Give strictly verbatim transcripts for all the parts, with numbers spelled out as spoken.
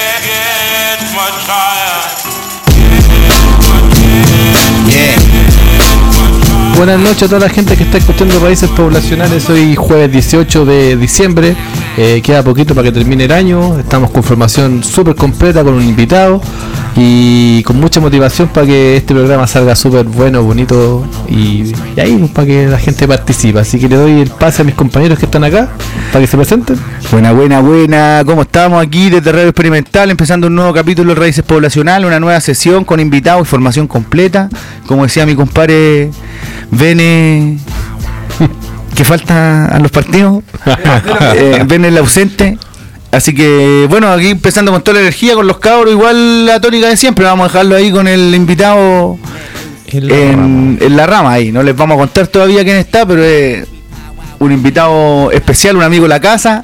Yeah. Buenas noches a toda la gente que está escuchando Raíces Poblacionales. Hoy jueves dieciocho de diciembre, eh, queda poquito para que termine el año. Estamos con formación súper completa, con un invitado y con mucha motivación para que este programa salga súper bueno, bonito y, y ahí para que la gente participe. Así que le doy el pase a mis compañeros que están acá para que se presenten. Buena, buena, buena. ¿Cómo estamos aquí desde Radio Experimental? Empezando un nuevo capítulo de Raíces Poblacionales, una nueva sesión con invitados y formación completa. Como decía mi compadre Bene, que falta a los partidos, eh, Bene el ausente. Así que bueno, aquí empezando con toda la energía, con los cabros, igual la tónica de siempre. Vamos a dejarlo ahí con el invitado en la, en, en la rama ahí. No les vamos a contar todavía quién está, pero es un invitado especial, un amigo de la casa.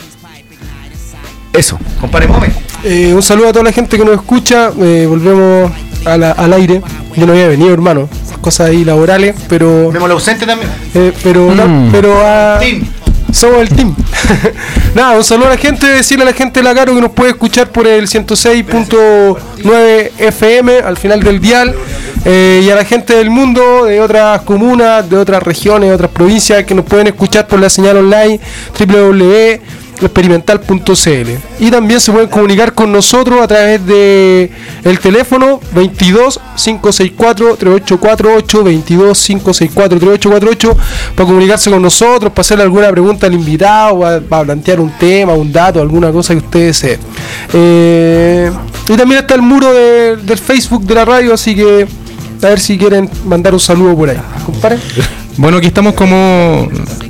Eso, compadre Mome. Eh, un saludo a toda la gente que nos escucha. Eh, volvemos a la, al aire. Yo no había venido, hermano. Cosas ahí laborales, pero. Vemos el ausente también. Eh, pero mm. no, pero a. Team. Somos el team. Nada, un saludo a la gente, decirle a la gente de la Caro que nos puede escuchar por el ciento seis punto nueve F M al final del dial, eh, y a la gente del mundo, de otras comunas, de otras regiones, de otras provincias que nos pueden escuchar por la señal online doble u doble u doble u punto experimental punto c l. Y también se pueden comunicar con nosotros a través de el teléfono veintidós, cinco sesenta y cuatro, treinta y ocho cuarenta y ocho, veintidós, cinco sesenta y cuatro, treinta y ocho cuarenta y ocho, para comunicarse con nosotros, para hacerle alguna pregunta al invitado, para, para plantear un tema, un dato, alguna cosa que ustedes deseen. Eh, y también está el muro de, del Facebook de la radio, así que a ver si quieren mandar un saludo por ahí. ¿Compadre? Bueno, aquí estamos como...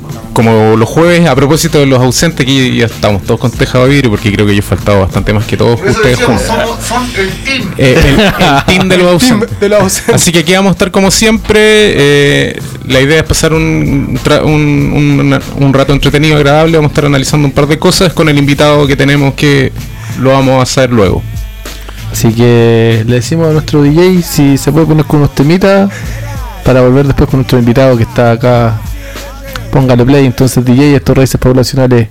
como los jueves, a propósito de los ausentes, aquí ya estamos todos con tejado de vidrio, porque creo que yo he faltado bastante más que todos ustedes juntos. Somos, son el team. Eh, el, el team de los ausentes. De los ausentes. Así que aquí vamos a estar como siempre. Eh, la idea es pasar un, un, un, un rato entretenido, agradable. Vamos a estar analizando un par de cosas con el invitado que tenemos, que lo vamos a hacer luego. Así que le decimos a nuestro D J si se puede poner con unos temitas para volver después con nuestro invitado que está acá. Póngale play entonces D J, estos Raíces Poblacionales.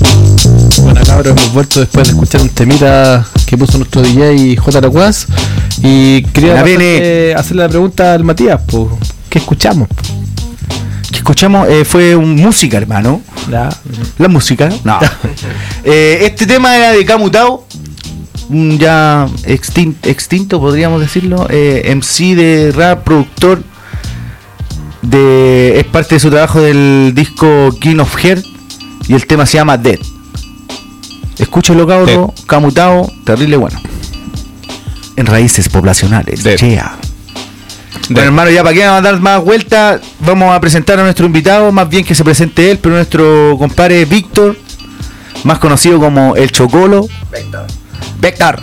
Hemos vuelto después de escuchar un temita que puso nuestro D J J. Lacuaz. Y quería La pasar, viene- eh, hacerle la pregunta al Matías, pues, ¿qué escuchamos? Que escuchamos eh, fue un música, hermano. Ya. La música, no. Eh, este tema era de Camutao, un ya extinto, extinto podríamos decirlo, eh, M C de rap, productor, de, es parte de su trabajo del disco King of Heart y el tema se llama Dead. Escúchalo, cabrón, Camutao, terrible bueno. En raíces poblacionales, Dead. yeah. Bueno, hermano, ya para qué vamos a dar más vueltas, vamos a presentar a nuestro invitado, más bien que se presente él, pero nuestro compadre Víctor, más conocido como El Chocolo. Vector. Vector.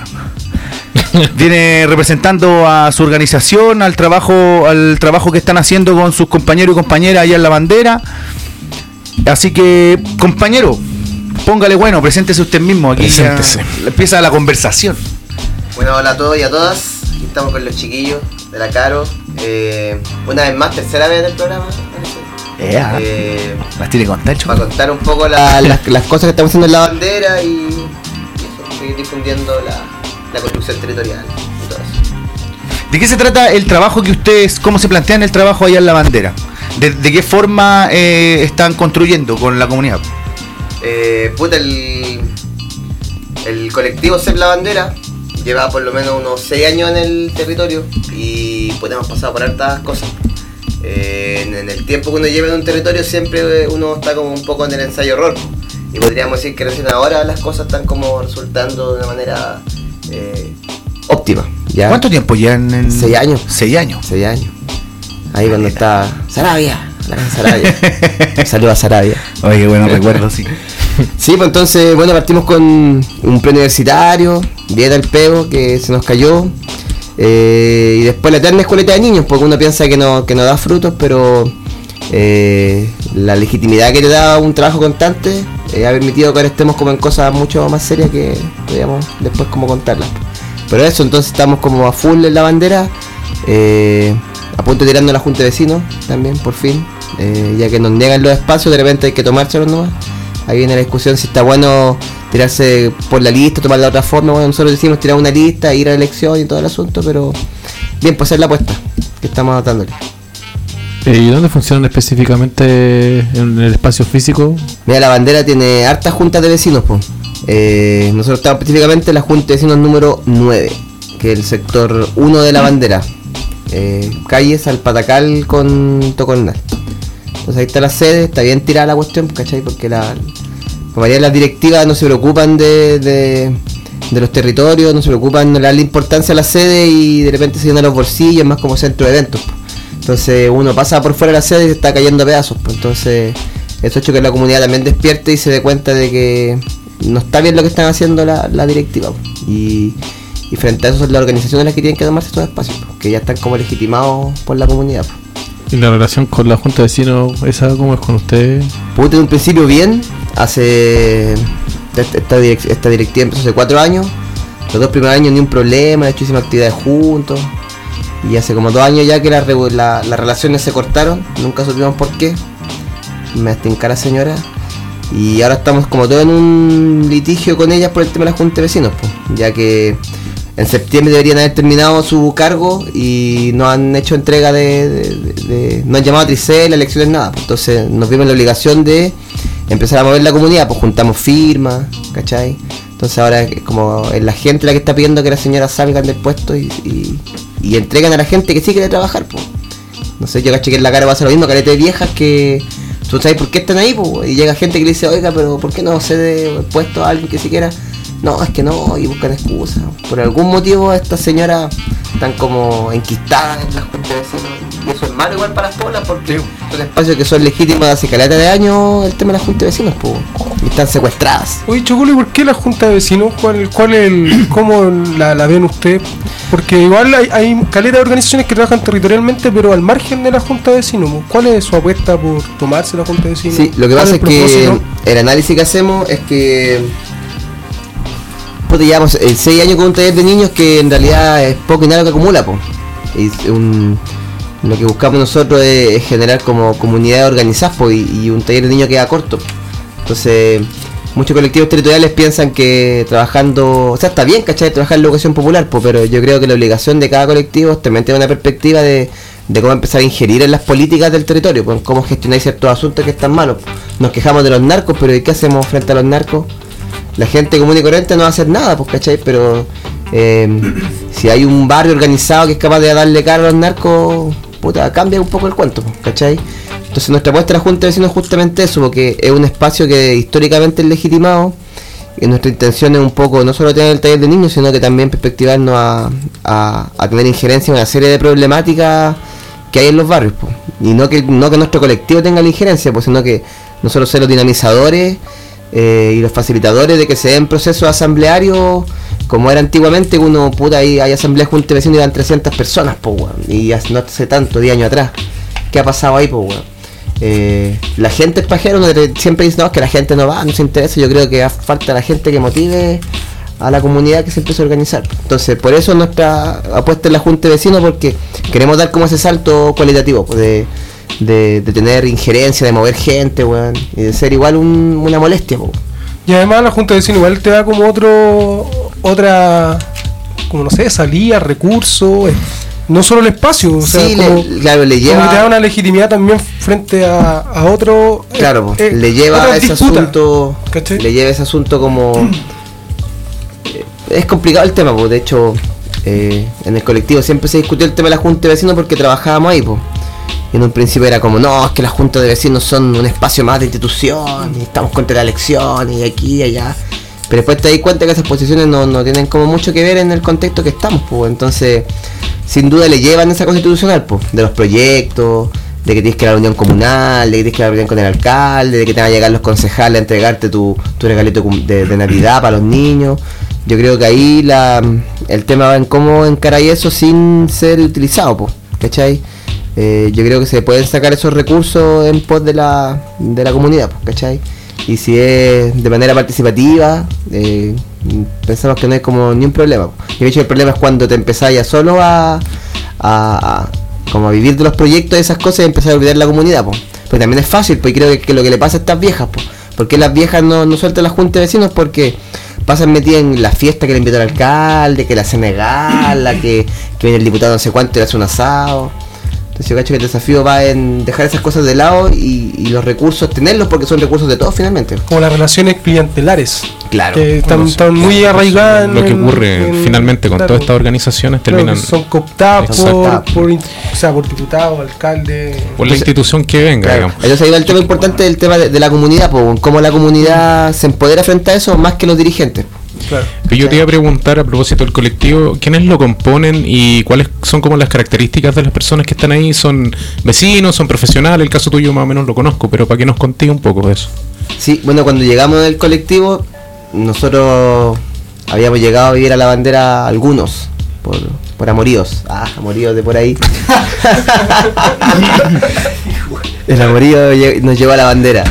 Viene representando a su organización, al trabajo, al trabajo que están haciendo con sus compañeros y compañeras allá en la bandera. Así que, compañero, póngale bueno, preséntese usted mismo. Aquí ya Preséntese. empieza la conversación. Bueno, hola a todos y a todas. Aquí estamos con los chiquillos de la Caro. Eh, una vez más, tercera vez del programa. parece. Ea, Eh, las tiene con tacho. para contar un poco la- las, las cosas que estamos haciendo en la bandera y, y eso, seguir difundiendo la, la construcción territorial y todo eso. ¿De qué se trata el trabajo que ustedes, cómo se plantean el trabajo allá en la bandera? ¿De, de qué forma eh, están construyendo con la comunidad? Eh, puta, el, el colectivo C E P La Bandera lleva por lo menos unos seis años en el territorio y pues hemos pasado por hartas cosas. Eh, en, en el tiempo que uno lleva en un territorio siempre uno está como un poco en el ensayo error y podríamos decir que recién ahora las cosas están como resultando de una manera eh, óptima. ¿ya? ¿Cuánto tiempo llevan en...? Seis años. Seis años. Seis años. Ahí cuando está Sarabia, la gran Sarabia. Saludos a Sarabia. Oye, qué bueno recuerdo, sí. Sí, pues entonces, bueno, partimos con un preuniversitario, bien al pego, que se nos cayó. Eh, y después la eterna escueleta de niños, porque uno piensa que no, que no da frutos, pero eh, la legitimidad que le da un trabajo constante eh, ha permitido que ahora estemos como en cosas mucho más serias que podríamos después como contarlas. Pero eso, entonces estamos como a full en la bandera, eh, a punto de tirando a la Junta de Vecinos también, por fin, eh, ya que nos niegan los espacios, de repente hay que tomárselos nomás. Ahí viene la discusión si está bueno tirarse por la lista, tomar de otra forma. Bueno, nosotros decimos tirar una lista, ir a la elección y todo el asunto, pero bien, pues es la apuesta que estamos dándole. Eh, ¿Y dónde funcionan específicamente en el espacio físico? Mira, la bandera tiene hartas juntas de vecinos, pues. Eh, nosotros estamos específicamente en la Junta de Vecinos número nueve, que es el sector uno de la bandera. Eh, calle Salpatacal con Tocornal. Entonces ahí está la sede, está bien tirada la cuestión, ¿cachai? Porque la, la mayoría de las directivas no se preocupan de, de, de los territorios, no se preocupan, no le dan la importancia a la sede y de repente se llenan los bolsillos, es más como centro de eventos. Po. Entonces uno pasa por fuera de la sede y se está cayendo a pedazos. Po. Entonces eso ha hecho que la comunidad también despierte y se dé cuenta de que no está bien lo que están haciendo la, la directiva. Po. Y, y frente a eso son las organizaciones las que tienen que tomarse estos espacios, po, que ya están como legitimados por la comunidad. Po. ¿Y la relación con la Junta de Vecinos, esa cómo es con ustedes? Pude en un principio bien, hace esta, esta, direc- esta directiva empezó hace cuatro años, los dos primeros años ni un problema, de hecho hicimos actividades juntos, y hace como dos años ya que la, revo- la- las relaciones se cortaron, nunca supimos por qué, me estinca la señora, y ahora estamos como todos en un litigio con ellas por el tema de la Junta de Vecinos, pues, ya que en septiembre deberían haber terminado su cargo y no han hecho entrega de, de, de, de- no han llamado a Tricel, elecciones, nada. Pues entonces nos vimos en la obligación de empezar a mover la comunidad, pues juntamos firmas, ¿cachai? Entonces ahora es como es la gente la que está pidiendo que las señoras salgan del puesto y, y, y entreguen a la gente que sí quiere trabajar, pues. No sé, yo caché que en la cara va a ser lo mismo, careta de viejas que tú sabes por qué están ahí, pues, y llega gente que le dice, oiga, pero ¿por qué no cede el puesto a alguien que siquiera? No, es que no, y buscan excusas. Por algún motivo estas señoras están como enquistadas en las juntas de vecinos. Y eso es malo igual para las poblas porque son espacios que son legítimos de hace caleta de años el tema de las juntas de vecinos, pues. Y están secuestradas. Oye, Chocolo, ¿y por qué la Junta de Vecinos? ¿Cuál, cuál es el, cómo la, la ven usted? Porque igual hay, hay caleta de organizaciones que trabajan territorialmente, pero al margen de la Junta de Vecinos. ¿Cuál es su apuesta por tomarse la Junta de Vecinos? Sí, lo que ¿Cuál pasa es el que propósito? el análisis que hacemos es que puta, llevamos eh, seis años con un taller de niños que en realidad es poco y nada lo que acumula, po. Y un, lo que buscamos nosotros es, es generar como comunidades organizadas, po, y, y un taller de niños queda corto. Entonces, muchos colectivos territoriales piensan que trabajando, o sea, está bien, ¿cachai? Trabajar en la educación popular, pues, pero yo creo que la obligación de cada colectivo también tiene una perspectiva de, de cómo empezar a ingerir en las políticas del territorio, pues, cómo gestionar ciertos asuntos que están malos. Nos quejamos de los narcos, pero ¿y qué hacemos frente a los narcos? La gente común y corriente no va a hacer nada, pues, ¿cachai? Pero eh, si hay un barrio organizado que es capaz de darle cara a los narcos, puta, cambia un poco el cuento, pues, ¿cachai? Entonces nuestra apuesta a la Junta de Vecinos es justamente eso, porque es un espacio que históricamente es legitimado, y nuestra intención es un poco no solo tener el taller de niños, sino que también perspectivarnos a, a, a tener injerencia en una serie de problemáticas que hay en los barrios, pues. Y no que no que nuestro colectivo tenga la injerencia, pues, sino que nosotros ser los dinamizadores eh, y los facilitadores de que se den procesos asamblearios, como era antiguamente, que uno, puta, ahí hay asambleas Junta de Vecinos y dan trescientas personas, pues, weón, y no hace tanto, diez años atrás. ¿Qué ha pasado ahí, pues, weón? Eh, la gente es pajero, uno siempre dice no, es que la gente no va, no se interesa. Yo creo que falta la gente que motive a la comunidad que se empiece a organizar. Entonces, por eso nuestra apuesta en la Junta de Vecinos, porque queremos dar como ese salto cualitativo, pues, de, de, de tener injerencia, de mover gente, bueno, y de ser igual un, una molestia, pues. Y además la Junta de Vecinos igual te da como otro, otra, como no sé, salida, recursos. No solo el espacio, o sea, sí, como, le, claro, le lleva, como que te da una legitimidad también frente a, a otro. Claro, eh, le lleva ese disputa, asunto, ¿cachai? le lleva ese asunto como eh, es complicado el tema, pues, de hecho eh, en el colectivo siempre se discutió el tema de la Junta de Vecinos porque trabajábamos ahí, pues. Y en un principio era como, no, es que las juntas de vecinos son un espacio más de institución, y estamos contra la elección, y aquí y allá. Pero después te das cuenta que esas posiciones no, no tienen como mucho que ver en el contexto que estamos, pues. Entonces, sin duda le llevan esa constitucional, pues, de los proyectos, de que tienes que ir a la reunión comunal, de que tienes que ir a la reunión con el alcalde, de que te van a llegar los concejales a entregarte tu, tu regalito de, de Navidad para los niños. Yo creo que ahí la, el tema va en cómo encarar eso sin ser utilizado, pues, ¿cachai? Eh, yo creo que se pueden sacar esos recursos en pos de la, de la comunidad, pues, ¿cachai? Y si es de manera participativa, eh, pensamos que no hay como ni un problema. Y de hecho el problema es cuando te empezás ya solo a, a, a como a vivir de los proyectos y esas cosas y empezar a olvidar la comunidad, pues. Pero también es fácil, pues creo que, que lo que le pasa a estas viejas, pues. Porque las viejas no, no sueltan la Junta de Vecinos porque pasan metidas en la fiesta que le invitó el alcalde, que la Senegal, la que, que viene el diputado no sé cuánto y le hace un asado. Entonces yo cacho que el desafío va en dejar esas cosas de lado y, y los recursos tenerlos porque son recursos de todos finalmente. Como las relaciones clientelares. Claro. Que están, Bueno, están muy arraigadas. Lo que en- ocurre en- finalmente con claro, todas estas organizaciones claro, terminan que son cooptadas por, Exacto. por, in- o sea, por diputados, alcaldes. por la institución que venga, Claro. digamos. Entonces ahí va el tema importante del tema de, de la comunidad, pues, cómo la comunidad se empodera frente a eso más que los dirigentes. Claro. Pero yo te iba a preguntar a propósito del colectivo, ¿quiénes lo componen y cuáles son como las características de las personas que están ahí? ¿Son vecinos, son profesionales? El caso tuyo más o menos lo conozco, pero para que nos conté un poco de eso. Sí, bueno, cuando llegamos del colectivo, nosotros habíamos llegado a vivir a la bandera algunos, por, por amoríos. Ah, amoríos de por ahí. El amorío lle- nos llevó a la bandera.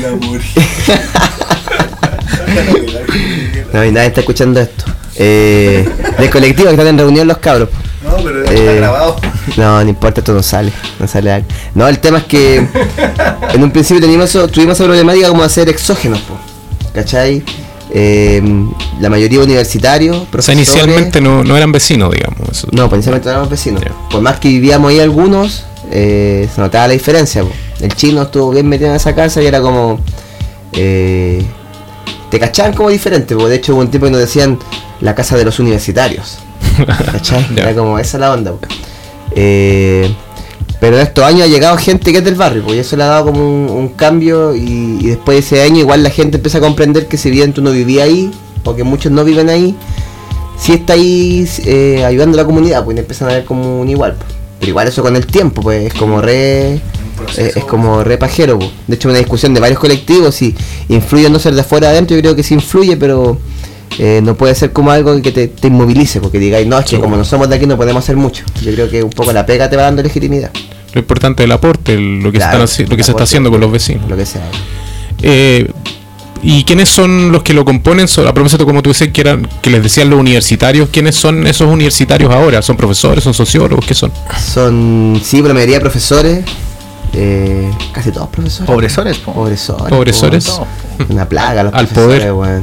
No, y nadie está escuchando esto. Eh, del colectivo que están en reunión los cabros. No, pero Eh, No, no importa, esto no sale, no sale algo. No, el tema es que en un principio teníamos eso, tuvimos esa problemática como de hacer exógenos, po, ¿cachai? Eh, la mayoría universitarios, O sea, profesores. inicialmente no, no eran vecinos, digamos. Eso. No, pues inicialmente no éramos vecinos. Ya. Por más que vivíamos ahí algunos, eh, se notaba la diferencia, po. El chino estuvo bien metido en esa casa y era como... Eh, te cachaban como diferente, po. De hecho hubo un tiempo que nos decían la casa de los universitarios. ¿Cachai? Ya. Era como esa la onda, po. Eh, pero en estos años ha llegado gente que es del barrio, pues, y eso le ha dado como un, un cambio y, y después de ese año igual la gente empieza a comprender que si bien tú no vivías ahí, porque muchos no viven ahí, sí está ahí eh, ayudando a la comunidad, pues y empiezan a ver como un igual, pues. Pero igual eso con el tiempo, pues es como re... Eh, es como re pajero, po. De hecho una discusión de varios colectivos si influye o no ser de afuera adentro, yo creo que sí influye, pero eh, no puede ser como algo que te, te inmovilice, porque digáis, no, es que como no somos de aquí no podemos hacer mucho. Yo creo que un poco la pega te va dando legitimidad, Lo importante del aporte, el- lo que, Claro, se, están haci- lo que el se está aporte, haciendo con los vecinos. lo que sea. Eh, ¿Y quiénes son los que lo componen? So- a propósito, como tú dices, que, eran, que les decían los universitarios, ¿quiénes son esos universitarios ahora? ¿Son profesores, son sociólogos? ¿Qué son? Son, sí, por la mayoría profesores, eh, casi todos profesores. Pobresores, po. Pobresores. Pobresores. po. Una plaga los Al profesores, poder. weón.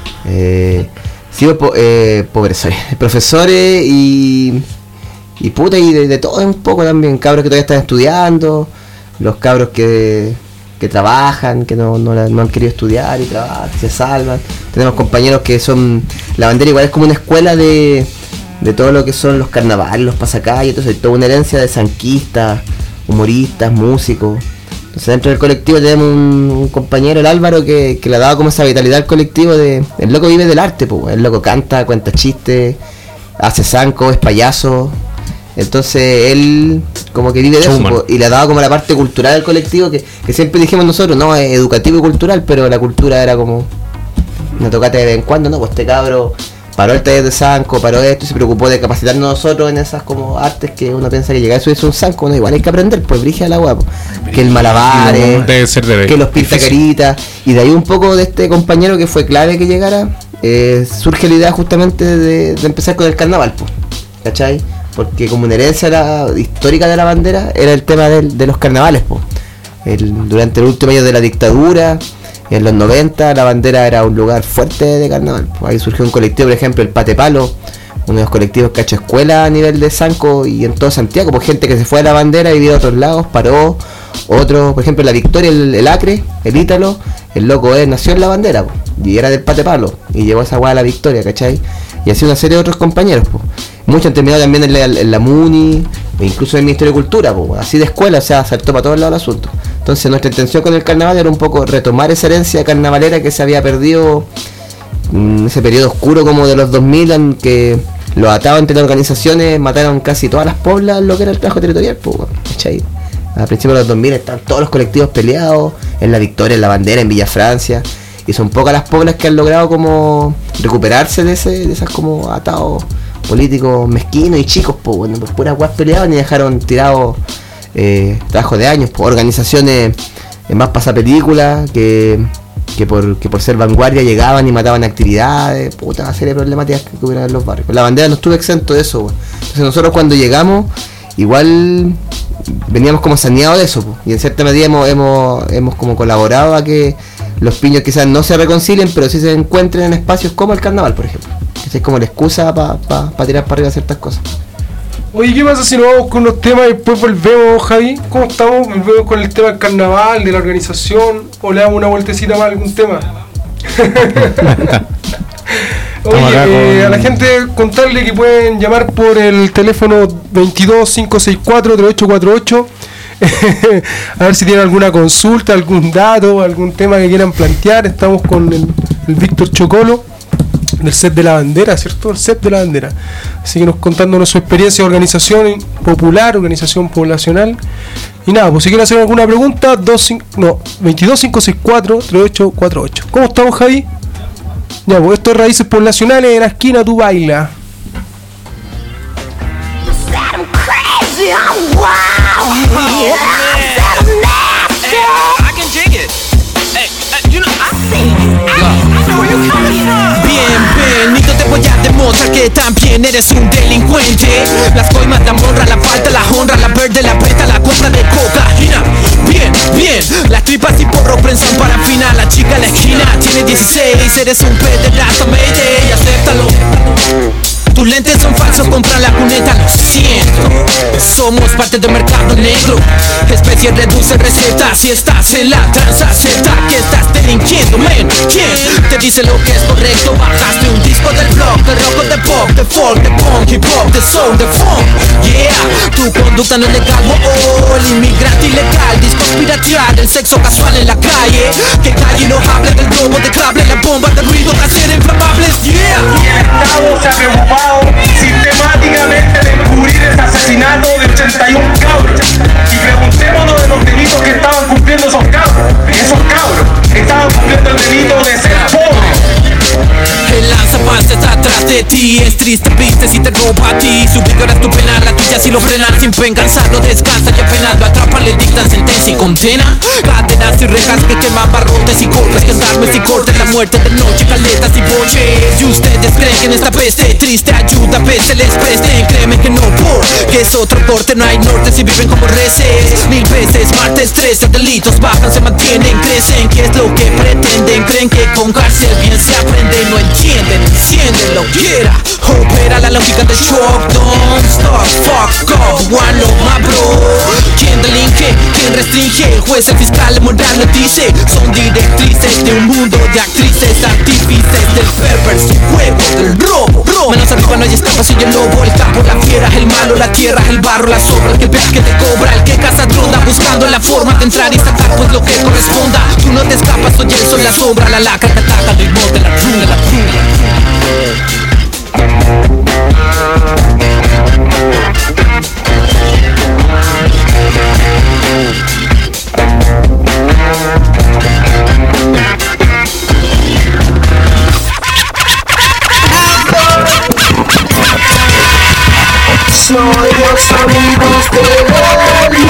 Eh, sí, po, eh, profesores, profesores y y puta y de, de todo un poco también, cabros que todavía están estudiando, los cabros que, que trabajan, que no, no, la- no han querido estudiar y trabajan, se salvan. Tenemos compañeros que son, la bandera igual es como una escuela de, de todo lo que son los carnavales, los pasacalles, entonces hay toda una herencia de zanquistas, humoristas, músicos. Entonces dentro del colectivo tenemos un, un compañero, el Álvaro, que, que le ha dado como esa vitalidad al colectivo de. El loco vive del arte, pues, el loco canta, cuenta chistes, hace zanco, es payaso. Entonces él como que vive de eso, Showman. po, y le ha dado como la parte cultural al colectivo que, que siempre dijimos nosotros, no, es educativo y cultural, pero la cultura era como una tocata de vez en cuando, ¿no? Pues este cabro paró el taller de zanco, paró esto y se preocupó de capacitarnos nosotros en esas como artes que uno piensa que llegar a eso es un zanco, no, igual hay que aprender, pues brilla la agua, que el malabares, Debe ser de que los pintacaritas, y de ahí un poco de este compañero que fue clave que llegara, eh, surge la idea justamente de, de empezar con el carnaval, pues, ¿cachai? Porque como una herencia la- histórica de la bandera era el tema del- de los carnavales, pues. El- durante el último año de la dictadura, en los noventa, la bandera era un lugar fuerte de carnaval, pues. Ahí surgió un colectivo, por ejemplo, el Pate Palo, uno de los colectivos que ha hecho escuela a nivel de Zanco y en todo Santiago, por gente que se fue a la bandera y vio a otros lados, paró. Otro, por ejemplo, la Victoria, el, el Acre, el Ítalo, el loco es, nació en la bandera, po, y era del Pate Palo, y llevó esa guay a la Victoria, ¿cachai? Y así una serie de otros compañeros, po. Muchos han terminado también en la, en la MUNI, e incluso en el Ministerio de Cultura, po, así de escuela, o sea, saltó para todos lados el asunto. Entonces nuestra intención con el carnaval era un poco retomar esa herencia carnavalera que se había perdido en ese periodo oscuro como de los dos mil, en que los atados entre las organizaciones mataron casi todas las poblas en lo que era el trabajo territorial, po, ¿cachai? A principios de los dos mil están todos los colectivos peleados, en la Victoria, en la Bandera, en Villa Francia, y son pocas las poblas que han logrado como recuperarse de ese, de esas como atados políticos mezquinos y chicos, pues bueno, pues puras guas peleadas ni dejaron tirados eh, trabajos de años, pues organizaciones eh, más pasapelículas que, que por que por ser vanguardia llegaban y mataban actividades, puta, una serie de problemáticas que hubieran en los barrios. La bandera no estuvo exento de eso, pues. Entonces nosotros cuando llegamos igual veníamos como saneados de eso, po, y en cierta medida hemos, hemos, hemos como colaborado a que los piños quizás no se reconcilien, pero sí se encuentren en espacios como el carnaval, por ejemplo. Esa es como la excusa para pa, pa tirar para arriba ciertas cosas. Oye, ¿qué pasa si nos vamos con unos temas y después volvemos, Javi? ¿Cómo estamos? ¿Volvemos con el tema del carnaval, de la organización? ¿O le damos una vueltecita más a algún tema? Oye, acá eh, con- a la gente contarle que pueden llamar por el teléfono veintidós cinco sesenta y cuatro treinta y ocho cuarenta y ocho a ver si tienen alguna consulta, algún dato, algún tema que quieran plantear. Estamos con el, el Víctor Chocolo del set de la bandera, ¿cierto? El set de la bandera. Así que nos contándonos su experiencia de organización popular, organización poblacional. Y nada, pues si quieren hacer alguna pregunta, dos, cinco, no, veintidós cinco sesenta y cuatro treinta y ocho cuarenta y ocho. ¿Cómo estamos, Javi? Ya, pues esto es Raíces Poblacionales, en la esquina tú bailas. I'm crazy, I'm wild. Yeah, I'm nasty. I can dig it. Hey, uh, you know, I see. I, I know where you're coming from. Bienvenido, te voy a demostrar que también eres un delincuente. Las coimas, la honra, la falta, la honra, la verde, la preta, la compra de cocaína. Bien, bien, las tripas y porro prensan para final. La chica en la esquina tiene dieciséis, eres un pederasta, mayday, y acéptalo. Tus lentes son falsos, compra la cuneta, lo siento. Somos parte del mercado negro. Especie reduce receta. Si estás en la tranza, acepta que estás delinquiendo, men. ¿Quién te dice lo que es correcto? Bajaste un disco del blog, de rock, de pop, de folk, de punk, hip hop, de soul, de funk. Yeah, tu conducta no es legal, oh, oh, el inmigrante ilegal, discos piratear, el sexo casual en la calle. Que calle no hable del globo de cable, la bomba de ruido, hacer inflamables, yeah. Y el Estado se ha preocupado sistemáticamente de encubrir ese asesinato de ochenta y uno cabros. Y preguntémonos de los delitos que estaban cumpliendo esos cabros. Esos cabros estaban cumpliendo el delito de ser pobres. El lanzapases está atrás de ti. Es triste, viste si te roba a ti. Su vigor es tu pena, la tuya si lo frenan. Sin pen, cansado, descansa y apenas lo atrapan, le dictan sentencia y condena. Cadenas y rejas que queman barrotes y golpes que darmes y cortes. La muerte de noche, caletas y boches. Y ustedes creen que en esta peste triste ayuda a veces les presten. Créeme que no, porque es otro corte. No hay norte si viven como reces. Mil veces, martes trece, delitos bajan, se mantienen, crecen. ¿Qué es lo que pretenden? Creen que con cárcel bien se aprende. No entienden, encienden lo quiera. Opera la lógica del shock. Don't stop, fuck up, one love, my bro. ¿Quién delinque? ¿Quién restringe? El juez, el fiscal, el moral lo dice. Son directrices de un mundo de actrices, artífices del perverso juego del robo. Menos arriba no hay estafa, soy el lobo, el capo, la fiera, el malo, la tierra, el barro, la sombra, el que vea que te cobra, el que caza ronda buscando la forma de entrar y sacar pues lo que corresponda. Tú no te escapas, soy el sol, la sombra, la lacra que ataca el ritmo de la runa, la runa. Soy los sonidos del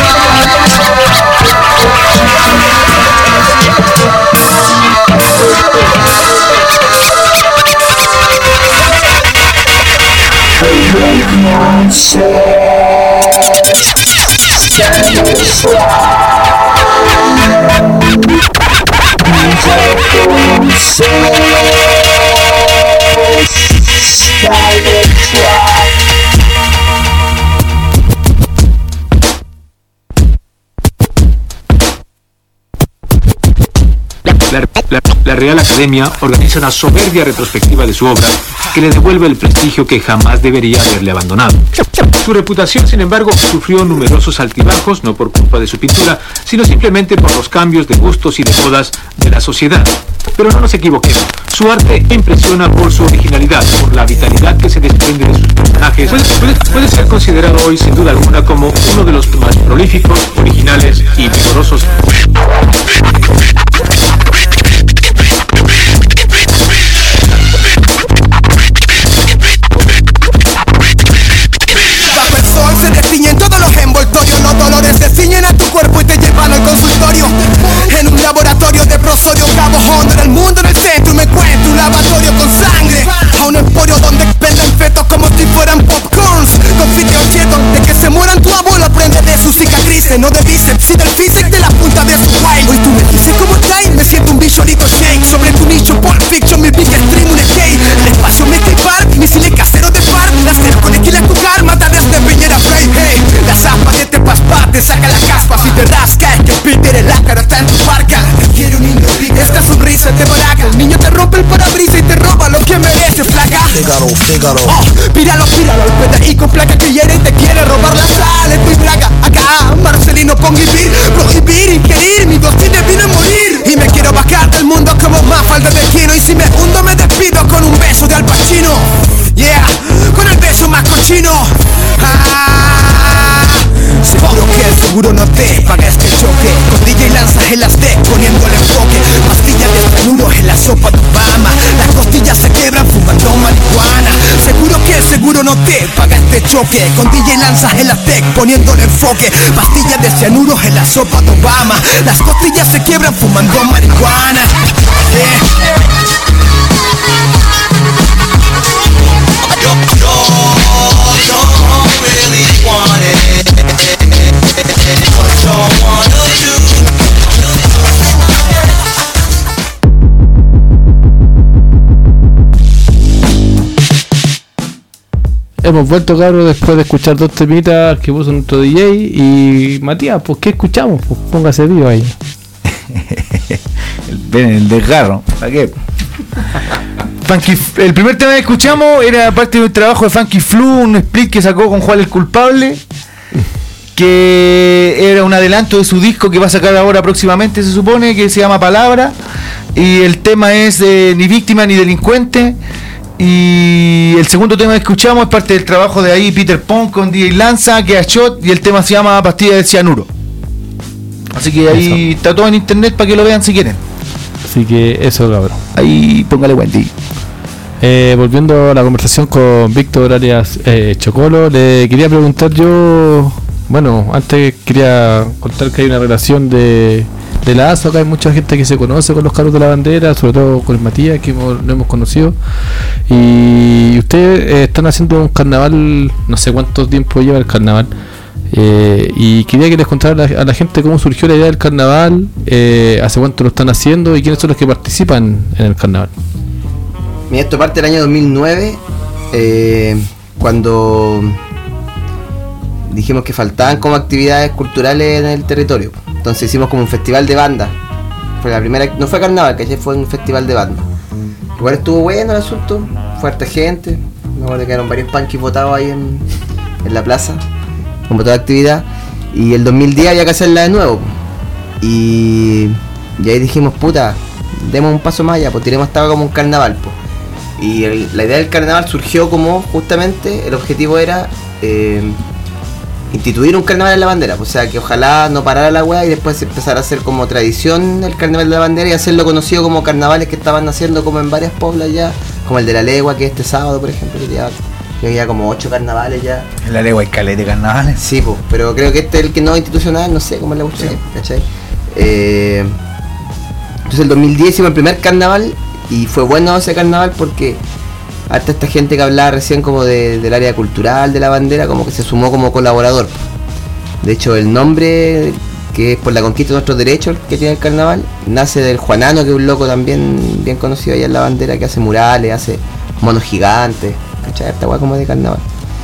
La, la, la Real Academia organiza una soberbia retrospectiva de su obra que le devuelve el prestigio que jamás debería haberle abandonado. Su reputación, sin embargo, sufrió numerosos altibajos, no por culpa de su pintura, sino simplemente por los cambios de gustos y de modas de la sociedad. Pero no nos equivoquemos, su arte impresiona por su originalidad, por la vitalidad que se desprende de sus personajes. Puede, puede, puede ser considerado hoy, sin duda alguna, como uno de los más prolíficos, originales y vigorosos. Se destiñen todos los envoltorios, los dolores se ciñen a tu cuerpo y te llevan al consultorio. En un laboratorio de prosodio, cabo hondo en el mundo, en el centro me encuentro un lavatorio con sangre. A un emporio donde expenden fetos como si fueran popcorns. Confitrión cierto de que se mueran, tu abuelo aprende de sus cicatrices, no de bíceps y del físico de la punta de su guay. Hoy tú me dices cómo estáis, me siento un bichonito shake. Sobre tu nicho, Pulp Fiction, mi big stream, un skate. El espacio Mystery Park, misiles caseros de par. Láser con esquila tu calma, mata desde Piñera Play. Hey, la zapa que te paspa, te saca la caspa. Si te rasca, es que el Peter el ácaro está en tu parca. Quiero un niño pica, esta sonrisa te baraca. El niño te rompe el parabrisas y te roba lo que merece, flaca. Fígaro, fígaro. Oh, píralo, píralo, el P D I con placa que hiere y te quiere robar la sal. Estoy braga, acá, Marcelino con vivir. Prohibir, ingerir, mi dosis de vino y morir. Y me quiero bajar del mundo como más falta de Kino. Y si me hundo me despido con un beso de Al Pacino. Yeah, con el beso más cochino. Ah, seguro que el seguro no te paga este choque. Con D J lanzas el Aztec poniéndole enfoque. Pastillas de cianuro en la sopa de Obama. Las costillas se quebran fumando marihuana. Seguro que el seguro no te paga este choque. Con D J lanzas el Aztec poniéndole enfoque. Pastillas de cianuro en la sopa de Obama. Las costillas se quiebran fumando marihuana. Yeah. Hemos vuelto, cabros, después de escuchar dos temitas que puso nuestro D J. Y Matías, pues ¿qué escuchamos? Pues póngase vivo ahí. el, el desgarro, ¿para qué? Funky, el primer tema que escuchamos era parte de un trabajo de Funky Flu, un split que sacó con Juan el Culpable, que era un adelanto de su disco que va a sacar ahora próximamente, se supone, que se llama Palabra, y el tema es de Ni Víctima ni Delincuente. Y el segundo tema que escuchamos es parte del trabajo de ahí Peter Pong con D J Lanza, que es Shot, y el tema se llama Pastilla de Cianuro. Así que ahí eso está todo en internet para que lo vean si quieren. Así que eso, cabrón. Ahí póngale Wendy. Eh, volviendo a la conversación con Víctor Arias eh, Chocolo, le quería preguntar yo, bueno, antes quería contar que hay una relación de, de lazo, acá hay mucha gente que se conoce con los carros de la bandera, sobre todo con el Matías, que hemos, lo hemos conocido, y ustedes eh, están haciendo un carnaval, no sé cuánto tiempo lleva el carnaval, eh, y quería que les contara a la, a la gente cómo surgió la idea del carnaval, eh, hace cuánto lo están haciendo y quiénes son los que participan en el carnaval. Mira, esto parte del año dos mil nueve, eh, cuando dijimos que faltaban como actividades culturales en el territorio. Entonces hicimos como un festival de banda. Fue la primera, no fue carnaval, que fue un festival de banda. El lugar estuvo bueno el asunto, fue harta gente. Me acuerdo que quedaron varios punkis votados ahí en, en la plaza, como toda actividad. Y el dos mil diez había que hacerla de nuevo. Y, y ahí dijimos, puta, demos un paso más allá, pues tiremos hasta como un carnaval, pues. Y el, la idea del carnaval surgió como justamente el objetivo era eh, instituir un carnaval en la bandera, o sea que ojalá no parara la weá y después empezar a hacer como tradición el carnaval de la bandera y hacerlo conocido como carnavales que estaban haciendo como en varias poblas ya, como el de la Legua, que este sábado por ejemplo, que ya, que ya como ocho carnavales ya. En la Legua hay caleta de carnavales. Sí, pues, pero creo que este es el que no es institucional, no sé cómo le gusta, sí. ¿Cachai? Eh, entonces el dos mil diez hicimos el primer carnaval. Y fue bueno ese carnaval porque hasta esta gente que hablaba recién como de, del área cultural de la bandera como que se sumó como colaborador. De hecho el nombre, que es por la conquista de nuestros derechos que tiene el carnaval, nace del Juanano, que es un loco también bien conocido allá en la bandera, que hace murales, hace monos gigantes, ¿cachai? Esta guay como de carnaval.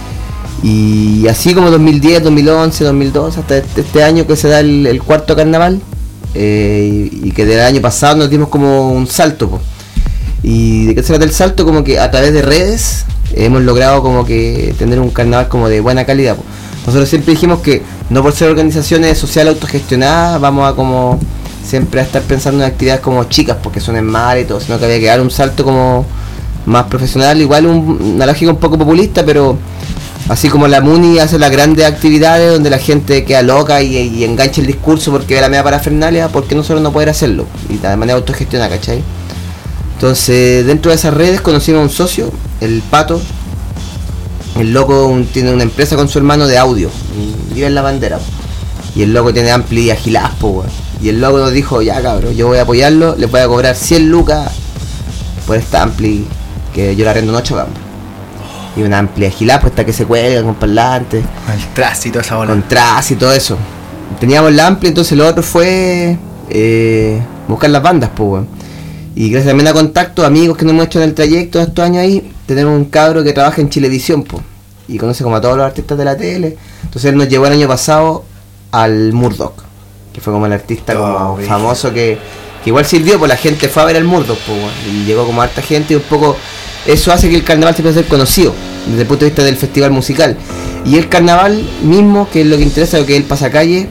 Y así como dos mil diez, dos mil once, dos mil doce, hasta este, este año que se da el, el cuarto carnaval, eh, y, y que del año pasado nos dimos como un salto, po. ¿Y de qué se trata el salto? Como que a través de redes hemos logrado como que tener un carnaval como de buena calidad, po. Nosotros siempre dijimos que no por ser organizaciones sociales autogestionadas vamos a como siempre a estar pensando en actividades como chicas porque suenen mal y todo, sino que había que dar un salto como más profesional, igual un, una lógica un poco populista, pero así como la MUNI hace las grandes actividades donde la gente queda loca y, y engancha el discurso porque ve la media parafernalia, ¿por qué nosotros no poder hacerlo? Y de manera autogestionada, ¿cachai? Entonces, dentro de esas redes conocimos a un socio, el Pato. El loco un, tiene una empresa con su hermano de audio, vive en la bandera. Y el loco tiene ampli y agilaz, po, weón. Y el loco nos dijo, ya cabrón, yo voy a apoyarlo, le voy a cobrar cien lucas por esta ampli, que yo la arrendo en ocho gambas. Y una amplia agilaz, pues esta que se cuelga con parlantes. Con el tránsito, esa bola. Con tras y todo eso. Teníamos la amplia, entonces lo otro fue eh, buscar las bandas, pues, weón. Y gracias también a contactos, amigos que nos hemos hecho en el trayecto de estos años ahí, tenemos un cabro que trabaja en Chilevisión, po, y conoce como a todos los artistas de la tele. Entonces él nos llevó el año pasado al Murdoch, que fue como el artista oh, como famoso que, que igual sirvió, pues la gente fue a ver al Murdoch, po, y llegó como harta gente y un poco eso hace que el carnaval se pueda ser conocido desde el punto de vista del festival musical. Y el carnaval mismo, que es lo que interesa, lo que es el pasacalle,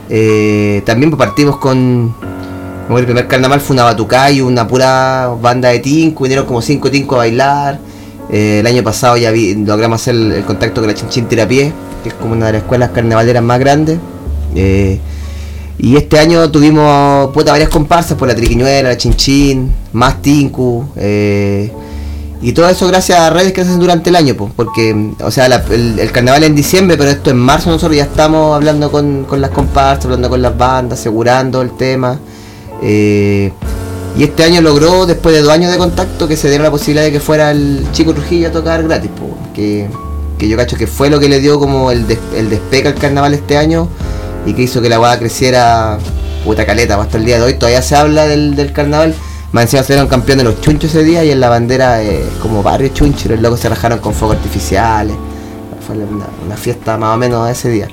eh, también pues, partimos con... Como el primer carnaval fue una batucay, una pura banda de tinco, vinieron como cinco tincos a bailar. Eh, el año pasado ya vi, logramos hacer el, el contacto con la Chinchín Tirapié, que es como una de las escuelas carnavaleras más grandes. Eh, y este año tuvimos puta, varias comparsas por la Triquiñuela, la Chinchín, más tinku. Eh, y todo eso gracias a redes que se hacen durante el año, pues, porque, o sea, la, el, el carnaval es en diciembre, pero esto en marzo nosotros ya estamos hablando con, con las comparsas, hablando con las bandas, asegurando el tema. Eh, y este año logró, después de dos años de contacto, que se diera la posibilidad de que fuera el Chico Trujillo a tocar gratis, po, que, que yo cacho que fue lo que le dio como el, des, el despegue al carnaval este año y que hizo que la guada creciera puta caleta. Hasta el día de hoy todavía se habla del, del carnaval. Más encima salieron campeón de los chunchos ese día y en la bandera eh, como barrio chuncho, los locos se rajaron con fuegos artificiales. Fue una, una fiesta más o menos ese día.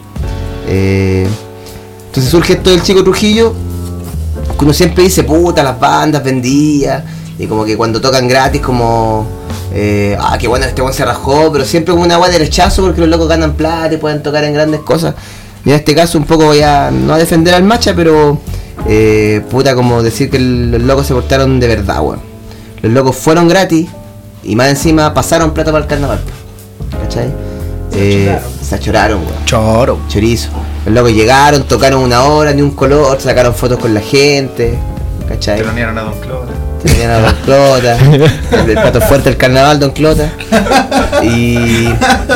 Eh, entonces surge esto del Chico Trujillo. Uno siempre dice, puta, las bandas vendidas, y como que cuando tocan gratis, como, eh, ah, qué bueno, este buen se rajó, pero siempre como una agua de rechazo porque los locos ganan plata y pueden tocar en grandes cosas. Y en este caso un poco voy a, no a defender al Macha, pero, eh, puta, como decir que los locos se portaron de verdad, weón. Los locos fueron gratis, y más encima pasaron plata para el carnaval, ¿cachai? Eh, se achoraron, weón. Choro. Chorizo. Los locos llegaron, tocaron una hora, ni un color, sacaron fotos con la gente, ¿cachai? Telonearon a Don Clora. Se tenían a Don Clota, el, el plato fuerte del carnaval, Don Clota. Y.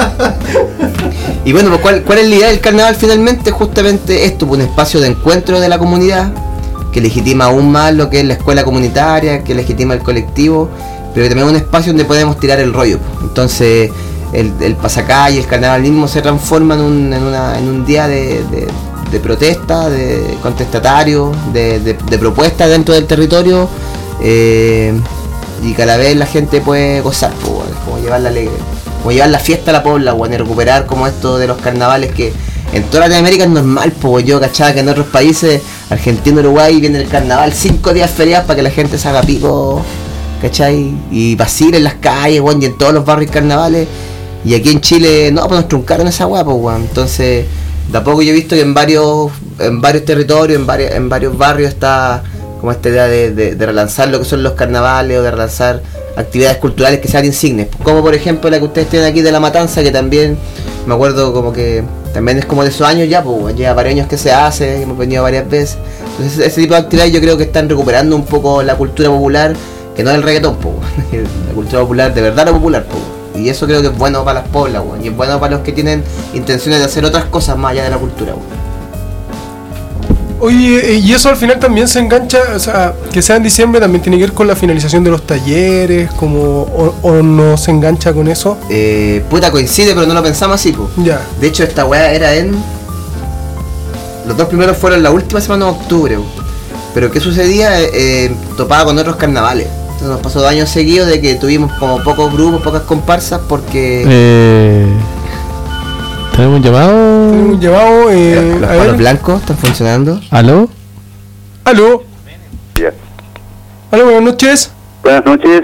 Y bueno, pues, ¿cuál, ¿cuál es la idea del carnaval finalmente? Justamente esto, un espacio de encuentro de la comunidad que legitima aún más lo que es la escuela comunitaria, que legitima el colectivo, pero que también es un espacio donde podemos tirar el rollo. Entonces, el, el pasacalle, el carnaval mismo se transforma en un, en una, en un día de, de, de protesta, de contestatario, de, de, de propuestas dentro del territorio, eh, y cada vez la gente puede gozar, pues, como llevar la alegre. Como llevar la fiesta a la pobla, bueno, y recuperar como esto de los carnavales que en toda Latinoamérica es normal, pues yo cachaba que en otros países, Argentina, Uruguay, viene el carnaval cinco días feriados para que la gente se haga pico, ¿cachai? Y vacile en las calles, bueno, y en todos los barrios carnavales. Y aquí en Chile, no, pues nos truncaron esa guapa, pues, bueno. Entonces, de a poco yo he visto que en varios, en varios territorios, en varios, en varios barrios está como esta idea de, de, de relanzar lo que son los carnavales o de relanzar actividades culturales que sean insignes, como por ejemplo la que ustedes tienen aquí de La Matanza, que también me acuerdo como que también es como de esos años ya, pues lleva varios años que se hace, hemos venido varias veces. Entonces ese tipo de actividades yo creo que están recuperando un poco la cultura popular, que no es el reggaetón, pues, la cultura popular, de verdad la popular, pues. Y eso creo que es bueno para las poblas, y es bueno para los que tienen intenciones de hacer otras cosas más allá de la cultura, pues. Oye, y eso al final también se engancha, o sea, que sea en diciembre también tiene que ver con la finalización de los talleres, como o, o no se engancha con eso. Eh, puta, coincide, pero no lo pensamos así, pues. Ya. De hecho, esta weá era en... Los dos primeros fueron la última semana de octubre, po. Pero ¿qué sucedía? Eh, topaba con otros carnavales. Entonces nos pasó dos años seguidos de que tuvimos como pocos grupos, pocas comparsas, porque... Eh... ¿Tenemos un llamado? Tenemos un llamado. Eh, los a palos ver. blancos están funcionando. ¿Aló? ¿Aló? Ya. ¿Aló? Buenas noches. Buenas noches.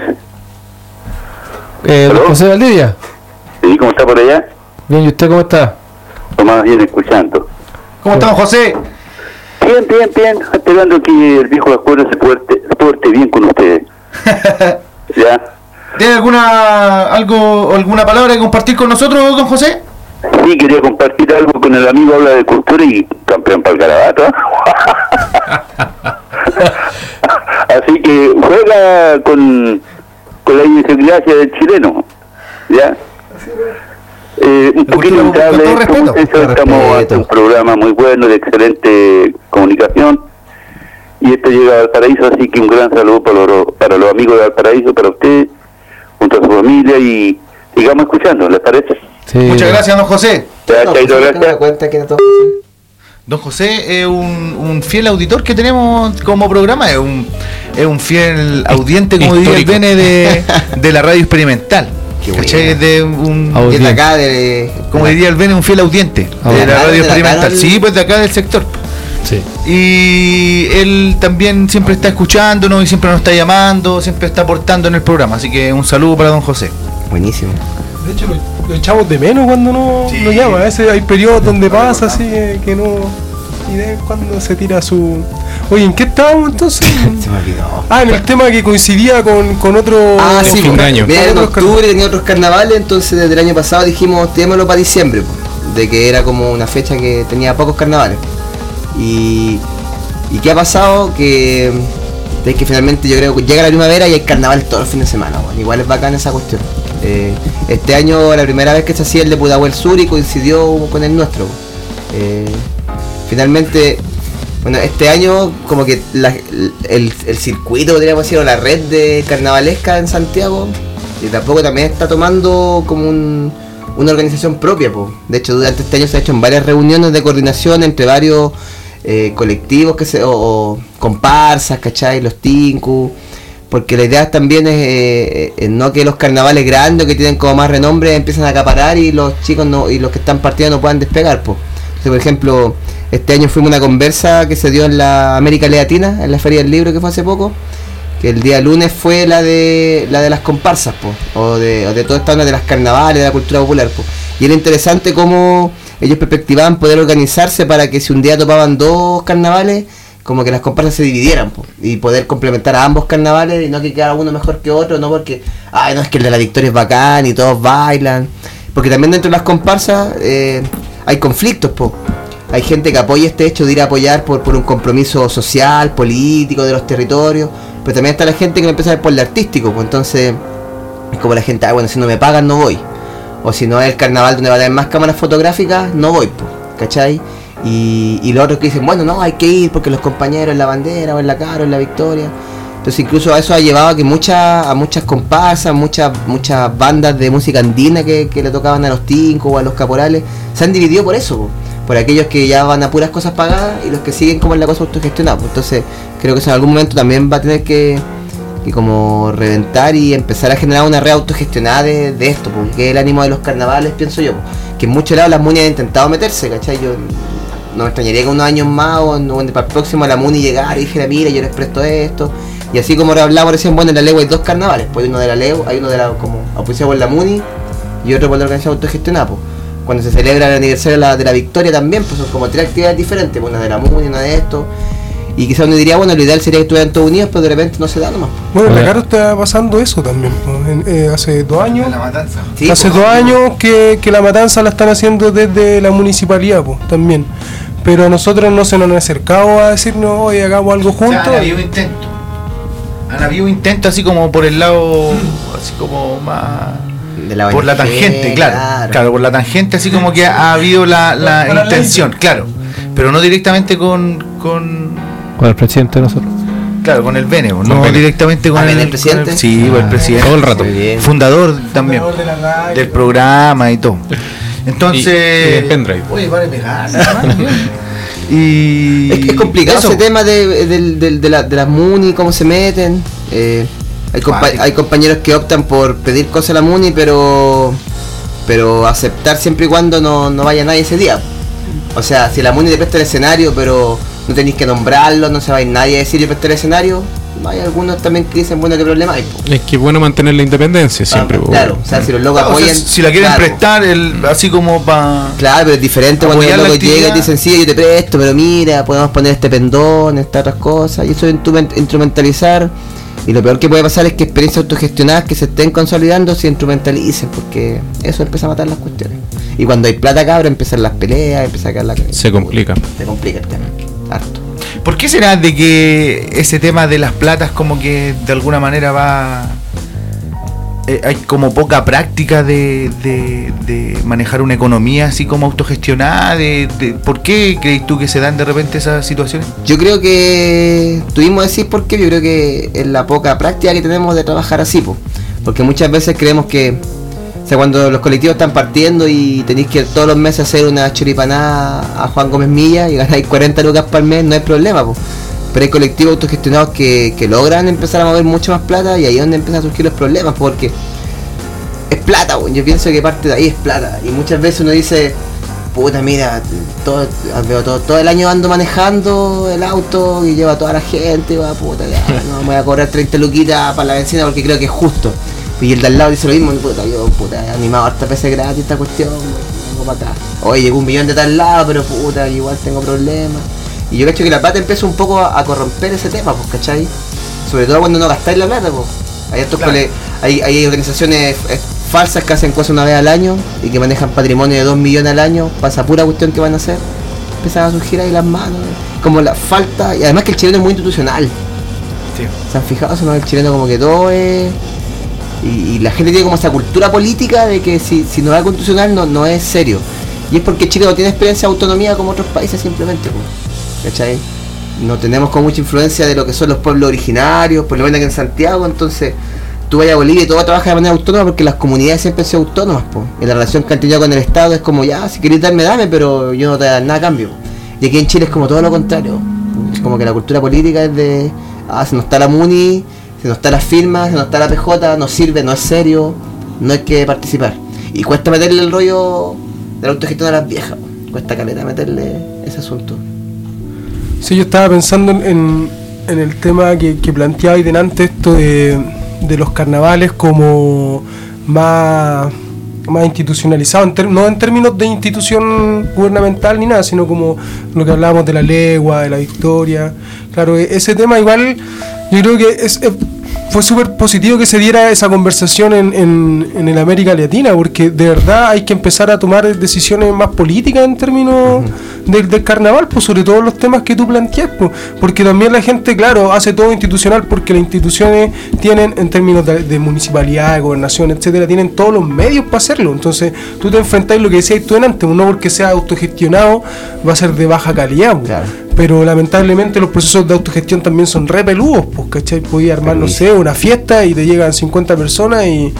Eh, ¿Aló? José Valdivia. Sí, ¿cómo está por allá? Bien, ¿y usted cómo está? Tomás bien escuchando. ¿Cómo estamos, José? Bien, bien, bien. Esperando que el viejo de la escuela se porte, se porte bien con ustedes. ¿Ya? ¿Tiene alguna algo alguna palabra que compartir con nosotros, don José? Sí, quería compartir algo con el amigo Habla de Cultura y campeón para el garabato. Así que juega con, con la idiosincrasia del chileno. ¿Ya? Eh, un poquito lamentable, estamos ante un programa muy bueno, de excelente comunicación, y este llega a Valparaíso, así que un gran saludo para los, para los amigos de Valparaíso, para usted, junto a su familia, y sigamos escuchando, ¿les parece? Sí. Muchas gracias, don José. Ya, No, chaito, pues, gracias. me doy cuenta que era todo así. Don José es un, un fiel auditor que tenemos como programa, es un, es un fiel audiente, como diría el Histórico. Bene, de, de la radio experimental. Qué ¿Cachai? buena. De un, Audiente. Y es de acá, de... como diría el Bene, un fiel audiente Ah, de de la acá, radio de acá, experimental. del- Sí, pues de acá del sector. Sí. Y él también siempre está escuchándonos y siempre nos está llamando, siempre está aportando en el programa. Así que un saludo para don José. Buenísimo. De hecho, lo, lo echamos de menos cuando no Sí. nos llama. A veces hay periodos donde pasa así eh, que no. Y de cuando se tira su. Oye, ¿en qué estábamos entonces? Se me olvidó. Ah, en el tema que coincidía con, con otro. Ah, Con sí, fin po. de año. Mira, en Otros octubre tenía otros carnavales, entonces desde el año pasado dijimos, tengámoslo para diciembre, po, de que era como una fecha que tenía pocos carnavales. Y, y ¿qué ha pasado? Que, de que finalmente yo creo que llega la primavera y hay carnaval todos los fines de semana, bueno, igual es bacán esa cuestión. Eh, este año la primera vez que se hacía el de Pudahuel Sur y coincidió con el nuestro. Eh, finalmente, bueno, este año como que la- el, el circuito, podríamos decir, o la red de carnavalesca en Santiago, y tampoco también está tomando como un, una organización propia, po. De hecho, durante este año se ha hecho en varias reuniones de coordinación entre varios eh, colectivos que se, o, o comparsas, ¿cachai? Los Tinku, porque la idea también es eh, eh, no que los carnavales grandes que tienen como más renombre empiezan a acaparar y los chicos no, y los que están partiendo no puedan despegar, po. Entonces, por ejemplo, este año fuimos a una conversa que se dio en la América Latina, en la Feria del Libro que fue hace poco, que el día lunes fue la de la de las comparsas, po, o de, o de toda esta onda de las carnavales, de la cultura popular, po. Y era interesante cómo ellos perspectivaban poder organizarse para que si un día topaban dos carnavales, como que las comparsas se dividieran, po, y poder complementar a ambos carnavales y no que quedara uno mejor que otro, no porque, ay, no, es que el de la Victoria es bacán y todos bailan, porque también dentro de las comparsas eh, hay conflictos, po. Hay gente que apoya este hecho de ir a apoyar por, por un compromiso social, político de los territorios, Pero también está la gente que lo empieza a ver por el artístico, pues entonces es como la gente, ah, bueno, si no me pagan no voy. O si no es el carnaval donde va a tener más cámaras fotográficas, no voy, pues, ¿cachai? Y, y los otros que dicen, bueno, no, hay que ir porque los compañeros en la bandera o en la Caro, en la Victoria. Entonces incluso a eso ha llevado a que muchas, a muchas comparsas, muchas, muchas bandas de música andina que, que le tocaban a los tincos o a los caporales, se han dividido por eso, po. Por aquellos que ya van a puras cosas pagadas y los que siguen como en la cosa autogestionada. Pues entonces creo que eso en algún momento también va a tener que, que como reventar y empezar a generar una red autogestionada de, de esto, porque es el ánimo de los carnavales, pienso yo, que en muchos lados las MUNI han intentado meterse, ¿cachai? Yo no me extrañaría que unos años más o, o para el próximo la MUNI llegara y dijera, mira, yo les presto esto. Y así como hablamos recién, bueno, en la Lego hay dos carnavales, pues hay uno de la Lego, hay uno de la como auspiciado por la MUNI y otro por la organización autogestionada, pues. Cuando se celebra el aniversario de la, de la Victoria también, pues son como tres actividades diferentes, una de la MUNI, una de esto. Y quizás uno diría, bueno, lo ideal sería que estuvieran todos unidos, pero de repente no se da nomás. Bueno, en la Caro está pasando eso también. En, eh, hace dos años. La matanza. Sí, hace pues, dos años que, que la matanza la están haciendo desde la municipalidad, pues, también. Pero a nosotros no se nos han acercado a decirnos, oye, hagamos algo juntos. O sea, han habido intentos. Han habido intentos así como por el lado, así como más... De la por la tangente, claro, claro, claro, por la tangente, así como que ha habido la, la no, intención, claro, pero no directamente con, con con el presidente de nosotros. Claro, con el Bene, no Bene. directamente con, el, el presidente. Con el, sí, ah, el presidente. Todo el rato. Fundador también Fundador de del programa y todo. Entonces, y, y pendrive. Oye, vale pegar. Y es que es complicado eso. Ese tema de, de, de, de, la, de las MUNI, cómo se meten. Eh, Hay, compa- hay compañeros que optan por pedir cosas a la MUNI, pero pero aceptar siempre y cuando no, no vaya nadie ese día. O sea, si la MUNI te presta el escenario, pero no tenéis que nombrarlo, no se va a ir nadie a decir yo presté el escenario, hay algunos también que dicen, bueno, ¿qué problema hay? Po? Es que es bueno mantener la independencia siempre. Ah, claro, o sea, si los locos claro, apoyan... O sea, si la quieren claro, prestar, el, así como para... Claro, pero es diferente cuando los locos llegan y dicen, sí, yo te presto, pero mira, podemos poner este pendón, estas otras cosas, y eso es instrumentalizar. Y lo peor que puede pasar es que experiencias autogestionadas que se estén consolidando se instrumentalicen, porque eso empieza a matar las cuestiones. Y cuando hay plata, cabra, empiezan las peleas, empieza a caer la... Se complica. Se complica el tema, harto. ¿Por qué será de que ese tema de las platas como que de alguna manera va... Eh, hay como poca práctica de, de, de manejar una economía así como autogestionada? De, de, ¿Por qué crees tú que se dan de repente esas situaciones? Yo creo que... Tuvimos que decir por qué, yo creo que es la poca práctica que tenemos de trabajar así, po. Porque muchas veces creemos que... O sea, cuando los colectivos están partiendo y tenéis que todos los meses hacer una choripanada a Juan Gómez Milla y ganáis cuarenta lucas por mes, no hay problema, po. Pero hay colectivos autogestionados que, que logran empezar a mover mucho más plata y ahí es donde empiezan a surgir los problemas, porque es plata, po. Yo pienso que parte de ahí es plata. Y muchas veces uno dice, puta, mira, todo, veo todo, todo el año ando manejando el auto y lleva a toda la gente, va, puta, ya, no me voy a cobrar treinta luquitas para la benzina porque creo que es justo. Y el de al lado dice lo mismo, puta, yo, puta, he animado harta veces gratis esta cuestión, vengo para acá. Oye, llegó un millón de tal lado, pero puta, igual tengo problemas. Y yo cacho que la plata empieza un poco a, a corromper ese tema, pues, ¿cachai? Sobre todo cuando no gastáis la plata, pues. Hay, estos claro. cole, hay, hay organizaciones eh, falsas que hacen cosas una vez al año y que manejan patrimonio de dos millones al año, pasa pura cuestión que van a hacer. Empiezan a surgir ahí las manos, como la falta, y además que el chileno es muy institucional. Sí. ¿Se han fijado eso, no? El chileno como que todo es... Y, y la gente tiene como esa cultura política de que si, si no es algo institucional no, no es serio. Y es porque Chile no tiene experiencia de autonomía como otros países simplemente, pues. ¿Cachai? No tenemos como mucha influencia de lo que son los pueblos originarios, por lo menos aquí en Santiago, entonces tú vayas a Bolivia y todo trabaja de manera autónoma porque las comunidades siempre han sido autónomas, pues. Y la relación que han tenido con el Estado es como, ya, si querés darme, dame, pero yo no te voy nada a cambio. Y aquí en Chile es como todo lo contrario. Es como que la cultura política es de, ah, se nos está la MUNI, se nos está la firma, se nos está la P J, no sirve, no es serio, no hay que participar. Y cuesta meterle el rollo de la autogestión a las viejas, cuesta caleta meterle ese asunto. Sí, yo estaba pensando en, en, en el tema que, que planteaba ahí delante, esto de, de los carnavales como más, más institucionalizado, en ter, no en términos de institución gubernamental ni nada, sino como lo que hablábamos de la legua, de la Victoria. Claro, ese tema igual yo creo que es, es fue súper positivo que se diera esa conversación en, en, en el América Latina, porque de verdad hay que empezar a tomar decisiones más políticas en términos uh-huh. del, del carnaval, pues sobre todo los temas que tú planteas, pues, porque también la gente, claro, hace todo institucional porque las instituciones tienen, en términos de, de municipalidad, de gobernación, etcétera, tienen todos los medios para hacerlo. Entonces tú te enfrentás lo que decías tú antes, no porque sea autogestionado va a ser de baja calidad, pues. Claro. Pero lamentablemente los procesos de autogestión también son re peludos, pues, ¿cachai? Podías armar, no sé, una fiesta y te llegan cincuenta personas y...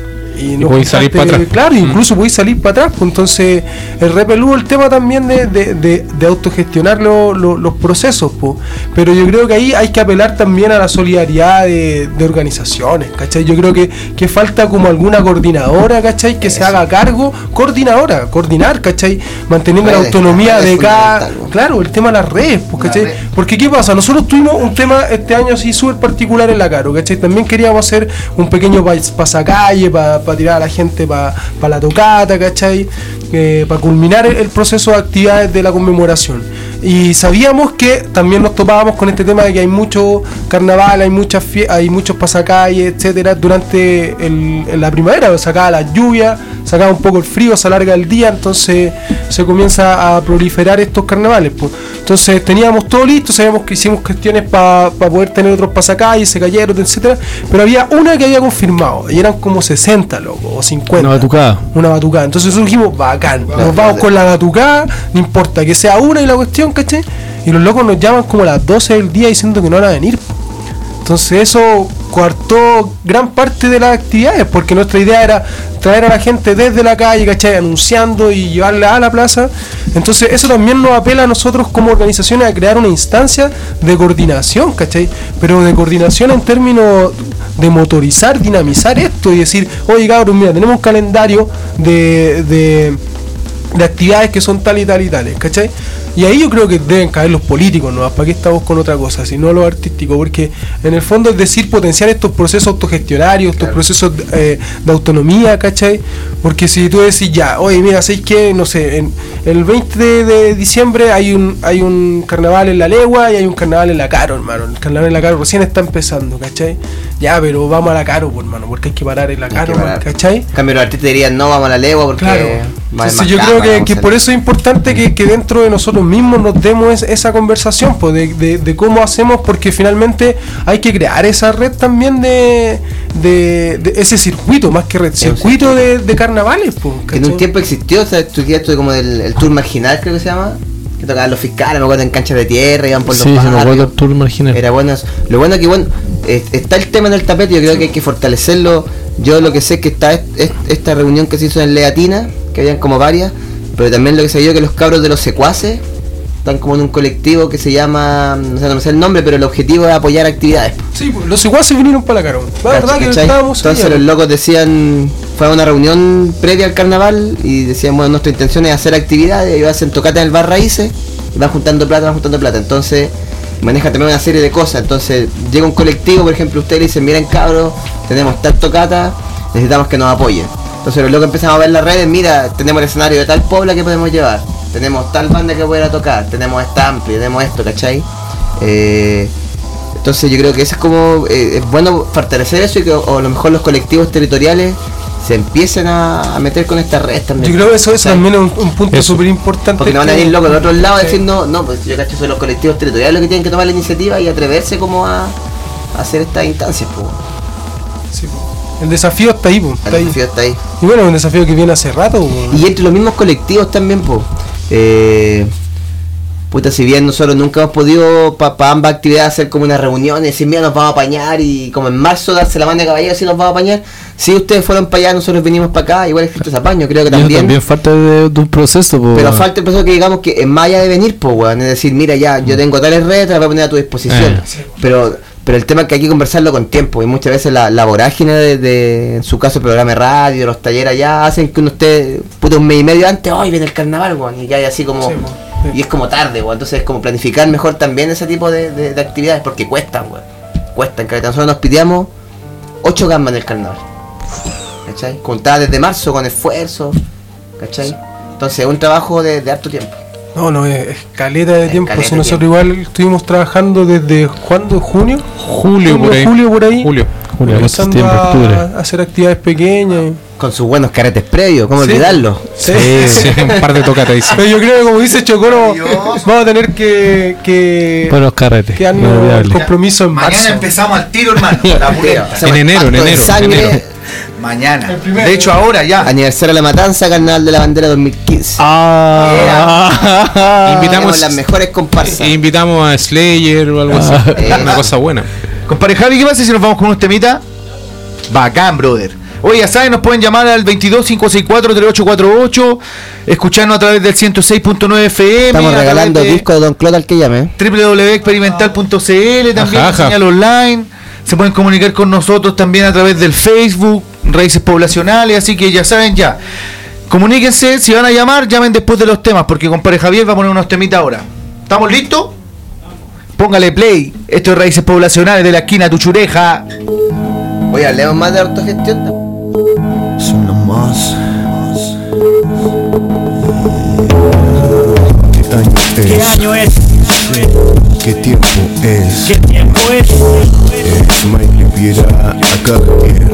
Y, no podéis salir para atrás. Claro, incluso mm. podéis salir para atrás. Pues entonces, es re peludo el tema también de, de, de, de autogestionar lo, lo, los procesos. Pues. Pero yo creo que ahí hay que apelar también a la solidaridad de, de organizaciones, ¿cachai? Yo creo que, que falta como alguna coordinadora, ¿cachai? Que Eso. se haga cargo, coordinadora, coordinar, ¿cachai? Manteniendo redes, la autonomía de cada... Claro, el tema de las redes, pues, ¿cachai? La red. Porque ¿qué pasa? Nosotros tuvimos un tema este año así súper particular en la Caro, ¿cachai? También queríamos hacer un pequeño pasacalle para para tirar a la gente para pa la tocata, ¿cachai? Eh, para culminar el, el proceso de actividades de la conmemoración. Y sabíamos que también nos topábamos con este tema de que hay mucho carnaval, hay muchas hay muchos pasacalles, etcétera, durante el, en la primavera, se acaba la lluvia, se acaba un poco el frío, se alarga el día, entonces se comienza a proliferar estos carnavales, pues. Entonces teníamos todo listo, sabíamos que hicimos cuestiones para pa poder tener otros pasacalles, se cayeron, etcétera, pero había una que había confirmado, y eran como sesenta, loco, o cincuenta. Una batucada. Una batucada. Entonces nosotros dijimos, bacán, nos vamos con la batucada, no importa que sea una y la cuestión, ¿cachai? Y los locos nos llaman como a las doce del día diciendo que no van a venir. Entonces eso coartó gran parte de las actividades, porque nuestra idea era traer a la gente desde la calle, ¿cachai? Anunciando y llevarla a la plaza. Entonces eso también nos apela a nosotros como organizaciones a crear una instancia de coordinación, ¿cachai? Pero de coordinación en términos de motorizar, dinamizar esto y decir, oye cabrón, mira, tenemos un calendario de, de, de actividades que son tal y tal y tales, ¿cachai? Y ahí yo creo que deben caer los políticos, ¿no? ¿Para qué estamos con otra cosa? Sino lo artístico, porque en el fondo es decir, potenciar estos procesos autogestionarios, estos claro. procesos eh, de autonomía, ¿cachai? Porque si tú decís ya, oye, mira, ¿sabes qué? No sé, en el veinte de diciembre hay un hay un carnaval en La Legua y hay un carnaval en La Caro, hermano. El carnaval en La Caro recién está empezando, ¿cachai? Ya, pero vamos a La Caro, pues, hermano, porque hay que parar en La Caro, ¿cachai? En cambio, los artistas dirían, no, vamos a La Legua porque... Claro. Entonces yo creo que, que por eso es importante que, que dentro de nosotros mismos nos demos esa conversación, pues, de, de, de cómo hacemos, porque finalmente hay que crear esa red también de, de, de ese circuito, más que red, circuito de, de carnavales, pues, que en un tiempo existió, o sea, tú esto como del el tour marginal, creo que se llama, que tocaban los fiscales, me acuerdo, en canchas de tierra, iban por sí, los barrios. Sí, me acuerdo del tour marginal. Era bueno, lo bueno que bueno, eh, está el tema en el tapete, yo creo que hay que fortalecerlo. Yo lo que sé es que está est, est, esta reunión que se hizo en Leatina, que habían como varias, pero también lo que se vio que los cabros de los secuaces están como en un colectivo que se llama, no sé, no sé el nombre, pero el objetivo es apoyar actividades. Sí, pues, los secuaces vinieron para la Caro. La verdad que estábamos Entonces allá. Los locos decían, fue a una reunión previa al carnaval y decían, bueno, nuestra intención es hacer actividades, y hacen tocata en el bar Raíces, y van juntando plata, van juntando plata. Entonces maneja también una serie de cosas. Entonces llega un colectivo, por ejemplo, ustedes le dicen, miren cabros, tenemos tal tocata, necesitamos que nos apoyen. Entonces los locos empiezan a ver las redes, mira, tenemos el escenario de tal pobla que podemos llevar, tenemos tal banda que puede ir a tocar, tenemos esta amplia, tenemos esto, ¿cachai? Eh, entonces yo creo que eso es como, eh, es bueno fortalecer eso y que o a lo mejor los colectivos territoriales se empiecen a, a meter con esta red también. Yo creo que eso, eso también es un, un punto súper importante. Porque no van a ir locos de otro lado sí. diciendo, no, no, pues yo cacho son los colectivos territoriales los que tienen que tomar la iniciativa y atreverse como a, a hacer estas instancias, pues. Sí, pues. El desafío está ahí, pues. El desafío está ahí. Y bueno, es un desafío que viene hace rato, po. Y entre los mismos colectivos también, pues. Eh, puta, si bien nosotros nunca hemos podido para pa ambas actividades hacer como una reunión y decir, mira, nos vamos a apañar y como en marzo darse la mano de caballero, si nos vamos a apañar. Si ustedes fueron para allá, nosotros venimos para acá, igual es que ese apaño, creo que también. También falta de, de un proceso, po, pero falta el proceso que digamos que en malla de venir, pues, weón. Es decir, mira, ya, yo tengo tales redes, te las voy a poner a tu disposición. Eh. Pero pero el tema es que hay que conversarlo con tiempo y muchas veces la, la vorágine de, de, en su caso, el programa de radio, los talleres allá, hacen que uno esté, puta, un mes y medio antes, hoy viene el carnaval, weón, y ya hay así como, sí, sí. Y es como tarde, weón, entonces es como planificar mejor también ese tipo de, de, de actividades, porque cuestan, weón, cuestan, que nosotros nos pidíamos ocho gambas en el carnaval, ¿cachai? Contada desde marzo con esfuerzo, ¿cachai? Entonces es un trabajo de, de harto tiempo. No, no, es, es caleta de Es tiempo. caleta Si de nosotros tiempo. igual estuvimos trabajando desde ¿cuándo? ¿Junio? Julio por ahí. Julio por ahí. Julio. Julio, agosto, Empezando septiembre, a, octubre. a hacer actividades pequeñas. Con sus buenos caretes previos, ¿cómo Sí. olvidarlo? Sí. Sí, un par de tocatas ahí. sí. Pero yo creo que como dice Chocoro, vamos a tener que, que, Buenos carretes. que darnos el inolvidable. compromiso en Mañana marzo. empezamos al tiro, hermano. La pulenta. Hacemos En enero, en pacto de enero, en sangre, enero. Mañana. El primero. De hecho, ahora ya. Aniversario de la matanza, carnaval de la bandera dos mil quince. Ah, Invitamos- Tenemos las mejores comparsas. E invitamos a Slayer o algo así. Eh, Una cosa buena. Compadre Javi, ¿qué pasa si nos vamos con unos temitas? Bacán, brother. Oye, ya saben, nos pueden llamar al veintidós, cinco seis cuatro, tres ocho cuatro ocho, escucharnos a través del ciento seis punto nueve F M. Estamos a través regalando de discos de Don Claude al que llame. doble u doble u doble u punto experimental punto c l, también Ajá, la ajá. señal online. Se pueden comunicar con nosotros también a través del Facebook, Raíces Poblacionales, así que ya saben ya. Comuníquense, si van a llamar, llamen después de los temas, porque compadre Javier va a poner unos temitas ahora. ¿Estamos listos? Póngale play. Esto es Raíces Poblacionales de la esquina Tuchureja. Oye, hablemos más de autogestión. Suena más. ¿Qué año es? ¿Qué tiempo es? ¿Qué tiempo es? Es Mike Riviera, acá Javier,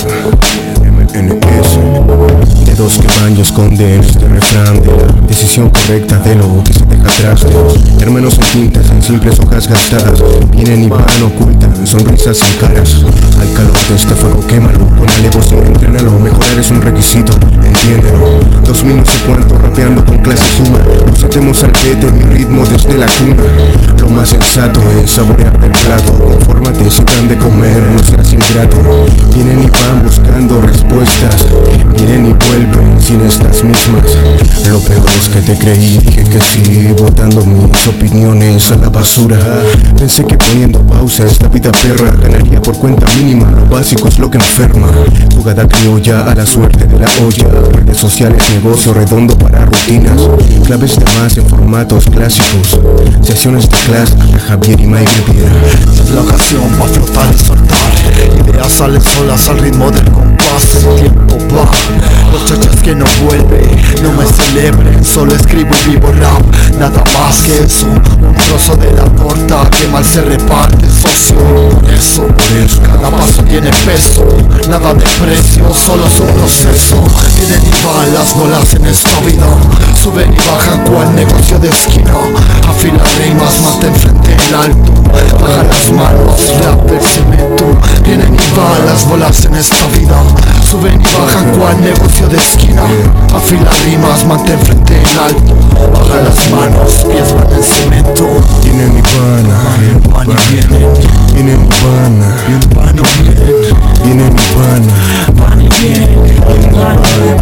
M N S. De dos que baños esconden este refrán de la decisión correcta de lo que se deja atrás. De hermanos en tintas, en simples hojas gastadas, vienen y van, ocultan sonrisas sin caras. Al calor de este fuego quémalo, con alevosía entrénalo, mejorar es un requisito, entiéndelo. Dos mil no sé cuánto, rapeando con clase suma, nos atemos al peto en mi ritmo desde la cuna. Lo más sensato es saborear del plato, confórmate si te han de comer, no seas ingrato. Vienen y van buscando respuestas, vienen y vuelven sin estas mismas. Lo peor es que te creí, dije que sí, botando mis opiniones a la basura. Pensé que poniendo pausa a esta vida perra ganaría por cuenta mínima, lo básico es lo que enferma. Jugada criolla a la suerte de la olla, redes sociales, negocio redondo para rutinas, claves de más en formatos clásicos, sesiones de clase a Javier y Mike Riviera. Es la ocasión para flotar y soltar, ideas salen solas al ritmo del compás. El tiempo va, muchachas que no vuelve, no me celebren, solo escribo y vivo rap, nada más que eso, un trozo de la torta que mal se reparte, socio. Por eso, por eso, cada paso tiene peso, nada de precio, solo es un proceso. Vienen y van las bolas en esta vida, suben y bajan cual negocio de esquina. Afila rimas, mantén frente en alto, baja las manos, rap del cemento. Vienen y van las bolas en esta vida, suben y bajan cual negocio de esquina. Afila rimas, mantén frente en alto, baja las manos, pies van en cemento. Vienen y van, Van y vienen, vienen y van, van y vienen, vienen y van, van y vienen, vienen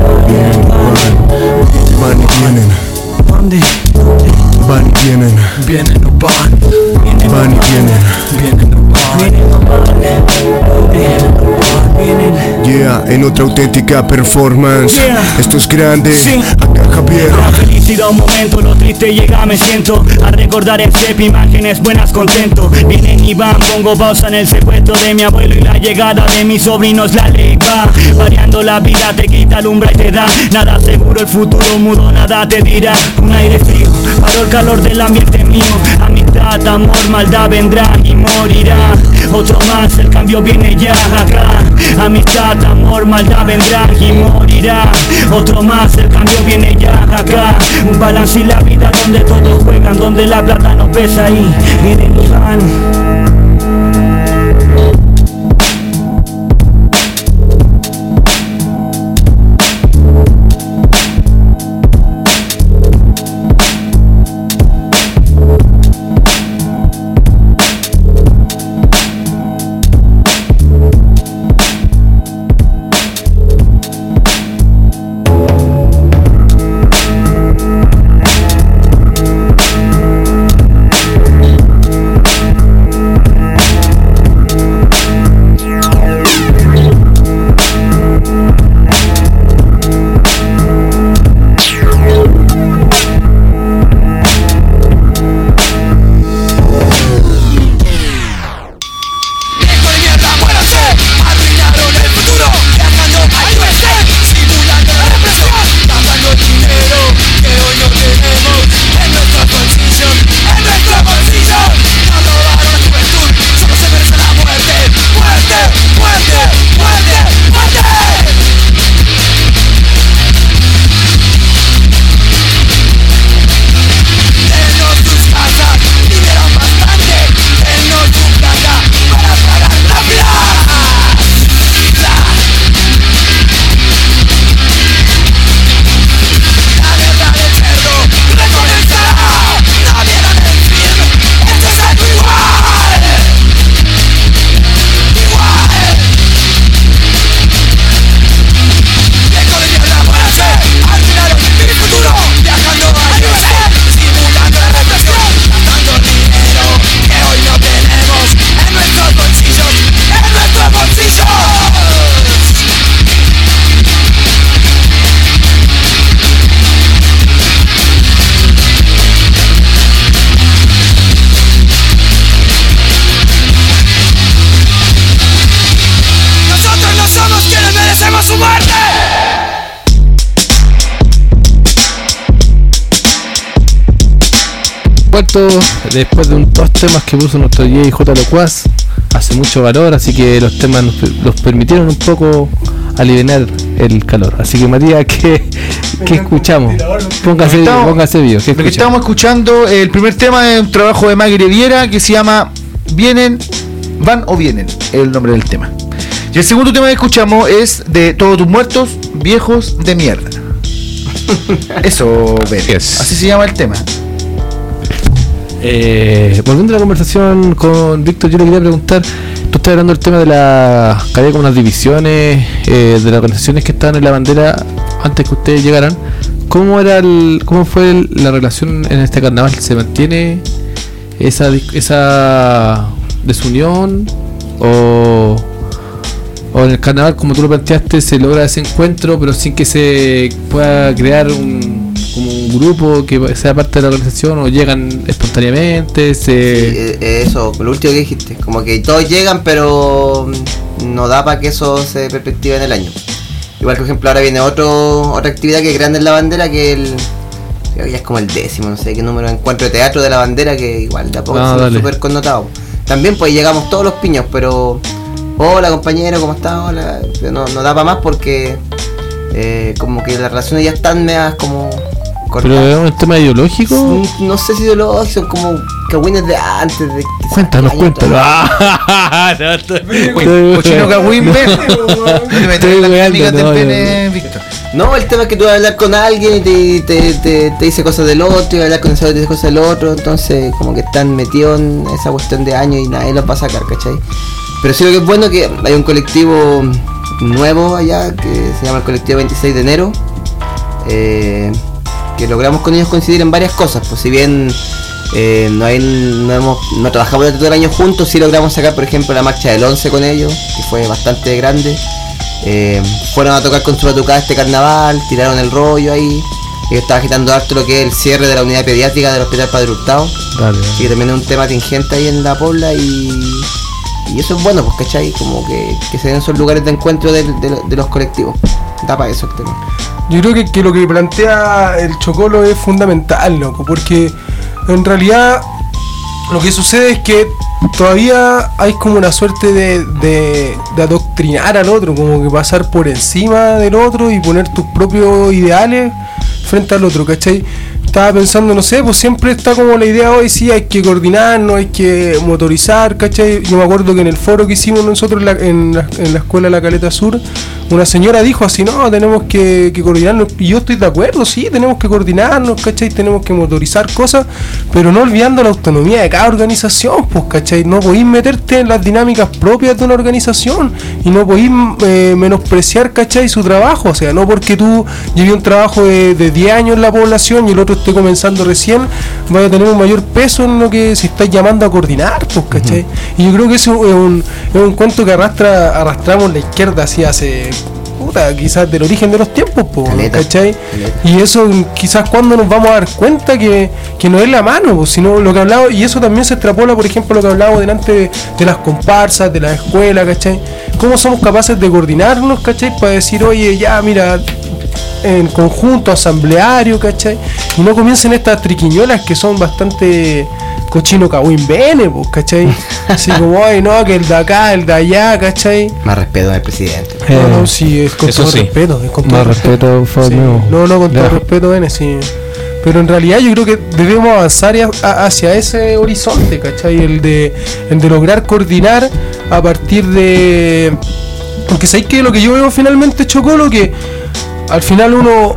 y van, van y vienen, ¿dónde? van y vienen, Vienen o van, van y vienen. vienen o van, vienen o van, vienen. Yeah, en otra auténtica performance. Yeah. Esto es grande. Sí. Acá Javier. La felicidad un momento, lo triste llega, me siento a recordar en sep imágenes buenas, contento. Vienen y van, pongo pausa en el secuestro de mi abuelo y la llegada de mis sobrinos, la ley va variando la vida, te quita alumbra y te da nada seguro, el futuro mudo, nada te dirá. Un aire frío, paró el calor del ambiente mío, amistad, amor, maldad vendrán y morirá. Otro más, el cambio viene ya acá. Amistad, amor, maldad vendrán y morirá. Otro más, el cambio viene ya acá. Un balance y la vida donde todos juegan, donde la plata no pesa y vienen y van. momento, después de un, dos temas que puso nuestro D J J Locuaz, hace mucho calor, así que los temas nos, nos permitieron un poco aliviar el calor. Así que Matías, ¿qué, ¿qué escuchamos? Póngase, estamos, póngase vivo. Lo que estamos escuchando, el primer tema es un trabajo de Maggie Riviera que se llama Vienen, Van o Vienen, es el nombre del tema. Y el segundo tema que escuchamos es de Todos tus muertos, viejos de mierda. Eso, yes. Así se llama el tema. Eh, volviendo a la conversación con Víctor, yo le quería preguntar, tú estás hablando del tema de la que había como unas divisiones eh, de las organizaciones que estaban en la bandera antes que ustedes llegaran. ¿Cómo era el, cómo fue el, la relación en este carnaval? ¿Se mantiene esa esa desunión o o en el carnaval, como tú lo planteaste, se logra ese encuentro pero sin que se pueda crear un como un grupo que sea parte de la organización, o llegan espontáneamente? Se... Sí, eso, lo último que dijiste, como que todos llegan pero no da para que eso se perspective en el año. Igual que por ejemplo ahora viene otro otra actividad que es grande en la bandera, que el creo que ya es como el décimo, no sé qué número, encuentro de teatro de la bandera, que igual de a poco ah, es súper connotado. También pues llegamos todos los piños, pero hola compañero, ¿cómo estás? Hola. No, no da para más porque eh, como que las relaciones ya están medias como cortadas. ¿Pero es un tema ideológico? No, no sé si ideológico, son como cagüines de antes de... Cuéntanos, cuéntanos. Ah, no, cochino cagüín, ven. Me trae las técnicas del pene, Víctor. No, el tema es que tú vas a hablar con alguien y te, te, te, te dice cosas del otro, y vas a hablar con ese otro y te dice cosas del otro, entonces como que están metidos en esa cuestión de años y nadie los va a sacar, ¿cachai? Pero sí, lo que es bueno es que hay un colectivo nuevo allá que se llama el colectivo veintiséis de enero, eh, que logramos con ellos coincidir en varias cosas. Pues si bien eh, no, hay, no, hemos, no trabajamos durante todo el año juntos, sí logramos sacar por ejemplo la marcha del once con ellos, que fue bastante grande. Eh, fueron a tocar con su batucada este carnaval, tiraron el rollo ahí. Ellos estaban agitando harto lo que es el cierre de la unidad pediátrica del Hospital Padre Hurtado. Vale, vale. Así que también es un tema tingente ahí en la Pobla, y Y eso es bueno, pues, ¿cachai? Como que, que se den esos lugares de encuentro de, de, de los colectivos. Da para eso el tema. Yo creo que, que lo que plantea el Chocolo es fundamental, loco, porque en realidad lo que sucede es que todavía hay como una suerte de, de, de adoctrinar al otro, como que pasar por encima del otro y poner tus propios ideales frente al otro, ¿cachai? Estaba pensando, no sé, pues siempre está como la idea hoy, sí, hay que coordinarnos, hay que motorizar, ¿cachai? Yo me acuerdo que en el foro que hicimos nosotros en la, en la, en la escuela de la Caleta Sur, una señora dijo así, no, tenemos que, que coordinarnos, y yo estoy de acuerdo, sí, tenemos que coordinarnos, ¿cachai? Tenemos que motorizar cosas, pero no olvidando la autonomía de cada organización, pues, ¿cachai? No podéis meterte en las dinámicas propias de una organización, y no podéis eh, menospreciar, ¿cachai? Su trabajo, o sea, no porque tú lleves un trabajo de, de diez años en la población y el otro esté comenzando recién, vaya a tener un mayor peso en lo que se está llamando a coordinar, pues, ¿cachai? Uh-huh. Y yo creo que eso es un, es un cuento que arrastra arrastramos la izquierda así hace, puta, quizás del origen de los tiempos, pues, ¿cachai? Caleta. Y eso quizás cuando nos vamos a dar cuenta que, que no es la mano, pues, sino lo que hablaba, y eso también se extrapola, por ejemplo, lo que hablábamos delante de, de las comparsas, de la escuela, ¿cachai? ¿Cómo somos capaces de coordinarnos, ¿cachai? Para decir, oye, ya, mira, en conjunto, asambleario, ¿cachai? Y no comiencen estas triquiñuelas que son bastante cochino cagüín bene, pues, ¿cachai? Así como, ay, no, que el de acá, el de allá, ¿cachai? Más respeto al presidente. Eh, no, no, sí, es con todo sí. respeto. Es con Más todo respeto, respeto. Sí. No, no, con todo yeah. respeto, bene, sí. Pero en realidad yo creo que debemos avanzar hacia ese horizonte, ¿cachai? El de, el de lograr coordinar a partir de... Porque sabéis que lo que yo veo finalmente, Chocolo, que al final uno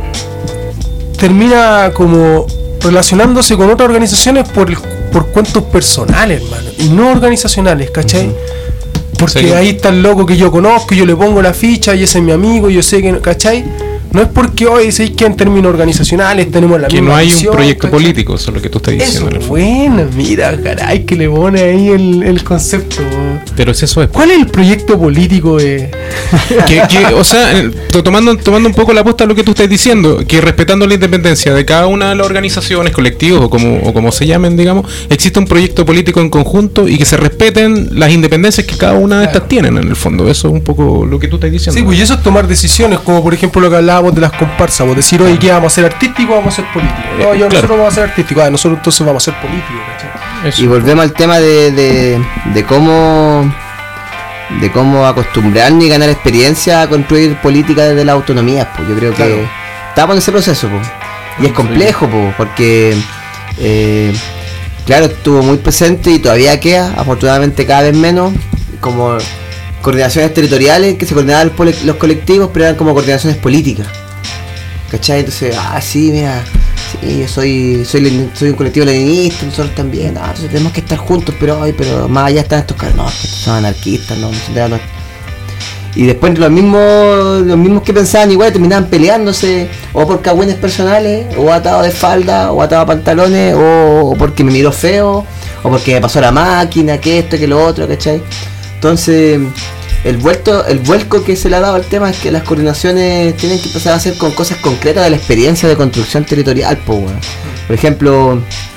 termina como relacionándose con otras organizaciones por, por cuentos personales, hermano, y no organizacionales, ¿cachai? Uh-huh. Porque ¿sí? Ahí está el loco que yo conozco, yo le pongo la ficha y ese es mi amigo, yo sé que, ¿cachai? No es porque hoy ¿sabéis que en términos organizacionales tenemos la que misma no hay visión, un proyecto ¿cachai? Político, eso es lo que tú estás diciendo. Eso, bueno, mira, caray, que le pone ahí el, el concepto. Pero si eso es. ¿Cuál es el proyecto político de...? que, que, o sea, tomando, tomando un poco la apuesta a lo que tú estás diciendo, que respetando la independencia de cada una de las organizaciones, colectivos o como, o como se llamen, digamos, existe un proyecto político en conjunto y que se respeten las independencias que cada una de estas claro. tienen en el fondo. Eso es un poco lo que tú estás diciendo. Sí, pues y eso es tomar decisiones, como por ejemplo lo que hablábamos hablábamos de las comparsas, pues decir, oye, ¿qué vamos a hacer artístico o vamos a hacer político? No, yo, claro. nosotros vamos a hacer artístico, ah, nosotros entonces vamos a hacer político, ¿cachai? Y volvemos al tema de, de, de cómo de cómo acostumbrarnos y ganar experiencia a construir política desde las autonomías, pues yo creo Claro. que estamos en ese proceso, pues. Y es complejo, pues, porque eh, claro, estuvo muy presente y todavía queda, afortunadamente cada vez menos, como coordinaciones territoriales que se coordinaban los, pole- los colectivos, pero eran como coordinaciones políticas, ¿cachai? Entonces, ah, sí, mira, sí, yo soy soy, lenin- soy un colectivo leninista, nosotros también, ah, entonces tenemos que estar juntos, pero ay, pero más allá están estos caras, no, estos son anarquistas, no, no son de- no. Y después los mismos los mismos que pensaban igual terminaban peleándose, o por cagüines personales, o atado de falda, o atado a pantalones, o, o porque me miró feo, o porque me pasó la máquina, que esto, que lo otro, ¿cachai? Entonces, el vuelto, el vuelco que se le ha dado al tema es que las coordinaciones tienen que empezar a hacer con cosas concretas de la experiencia de construcción territorial, po, weón. Por ejemplo,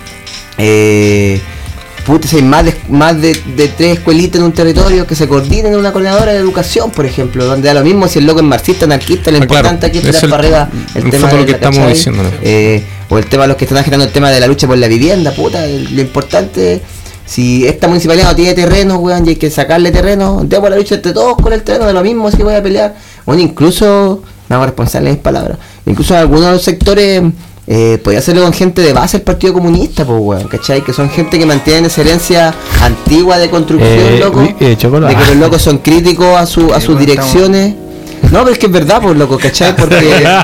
eh, puta, si hay más de, más de, de tres escuelitas en un territorio que se coordinen en una coordinadora de educación, por ejemplo, donde da lo mismo si el loco es marxista, anarquista, lo Ah, importante claro, aquí es es tirar el- para arriba el en tema fondo de lo que la, estamos ¿cachai? diciendo, ¿no? Eh, o el tema de los que están agitando el tema de la lucha por la vivienda, puta, el- lo importante, si esta municipalidad no tiene terreno, weón, y hay que sacarle terreno, demos la lucha entre todos con el terreno, de lo mismo si voy a pelear. Bueno, incluso, me hago responsable de mis palabras, incluso en algunos sectores eh, podía hacerlo con gente de base del Partido Comunista, pues weón, ¿cachai? Que son gente que mantienen esa herencia antigua de construcción, Eh, loco, vi- eh, chocolate. de que los locos son críticos a su a sus direcciones. No, pero es que es verdad, pues loco, ¿cachai? Porque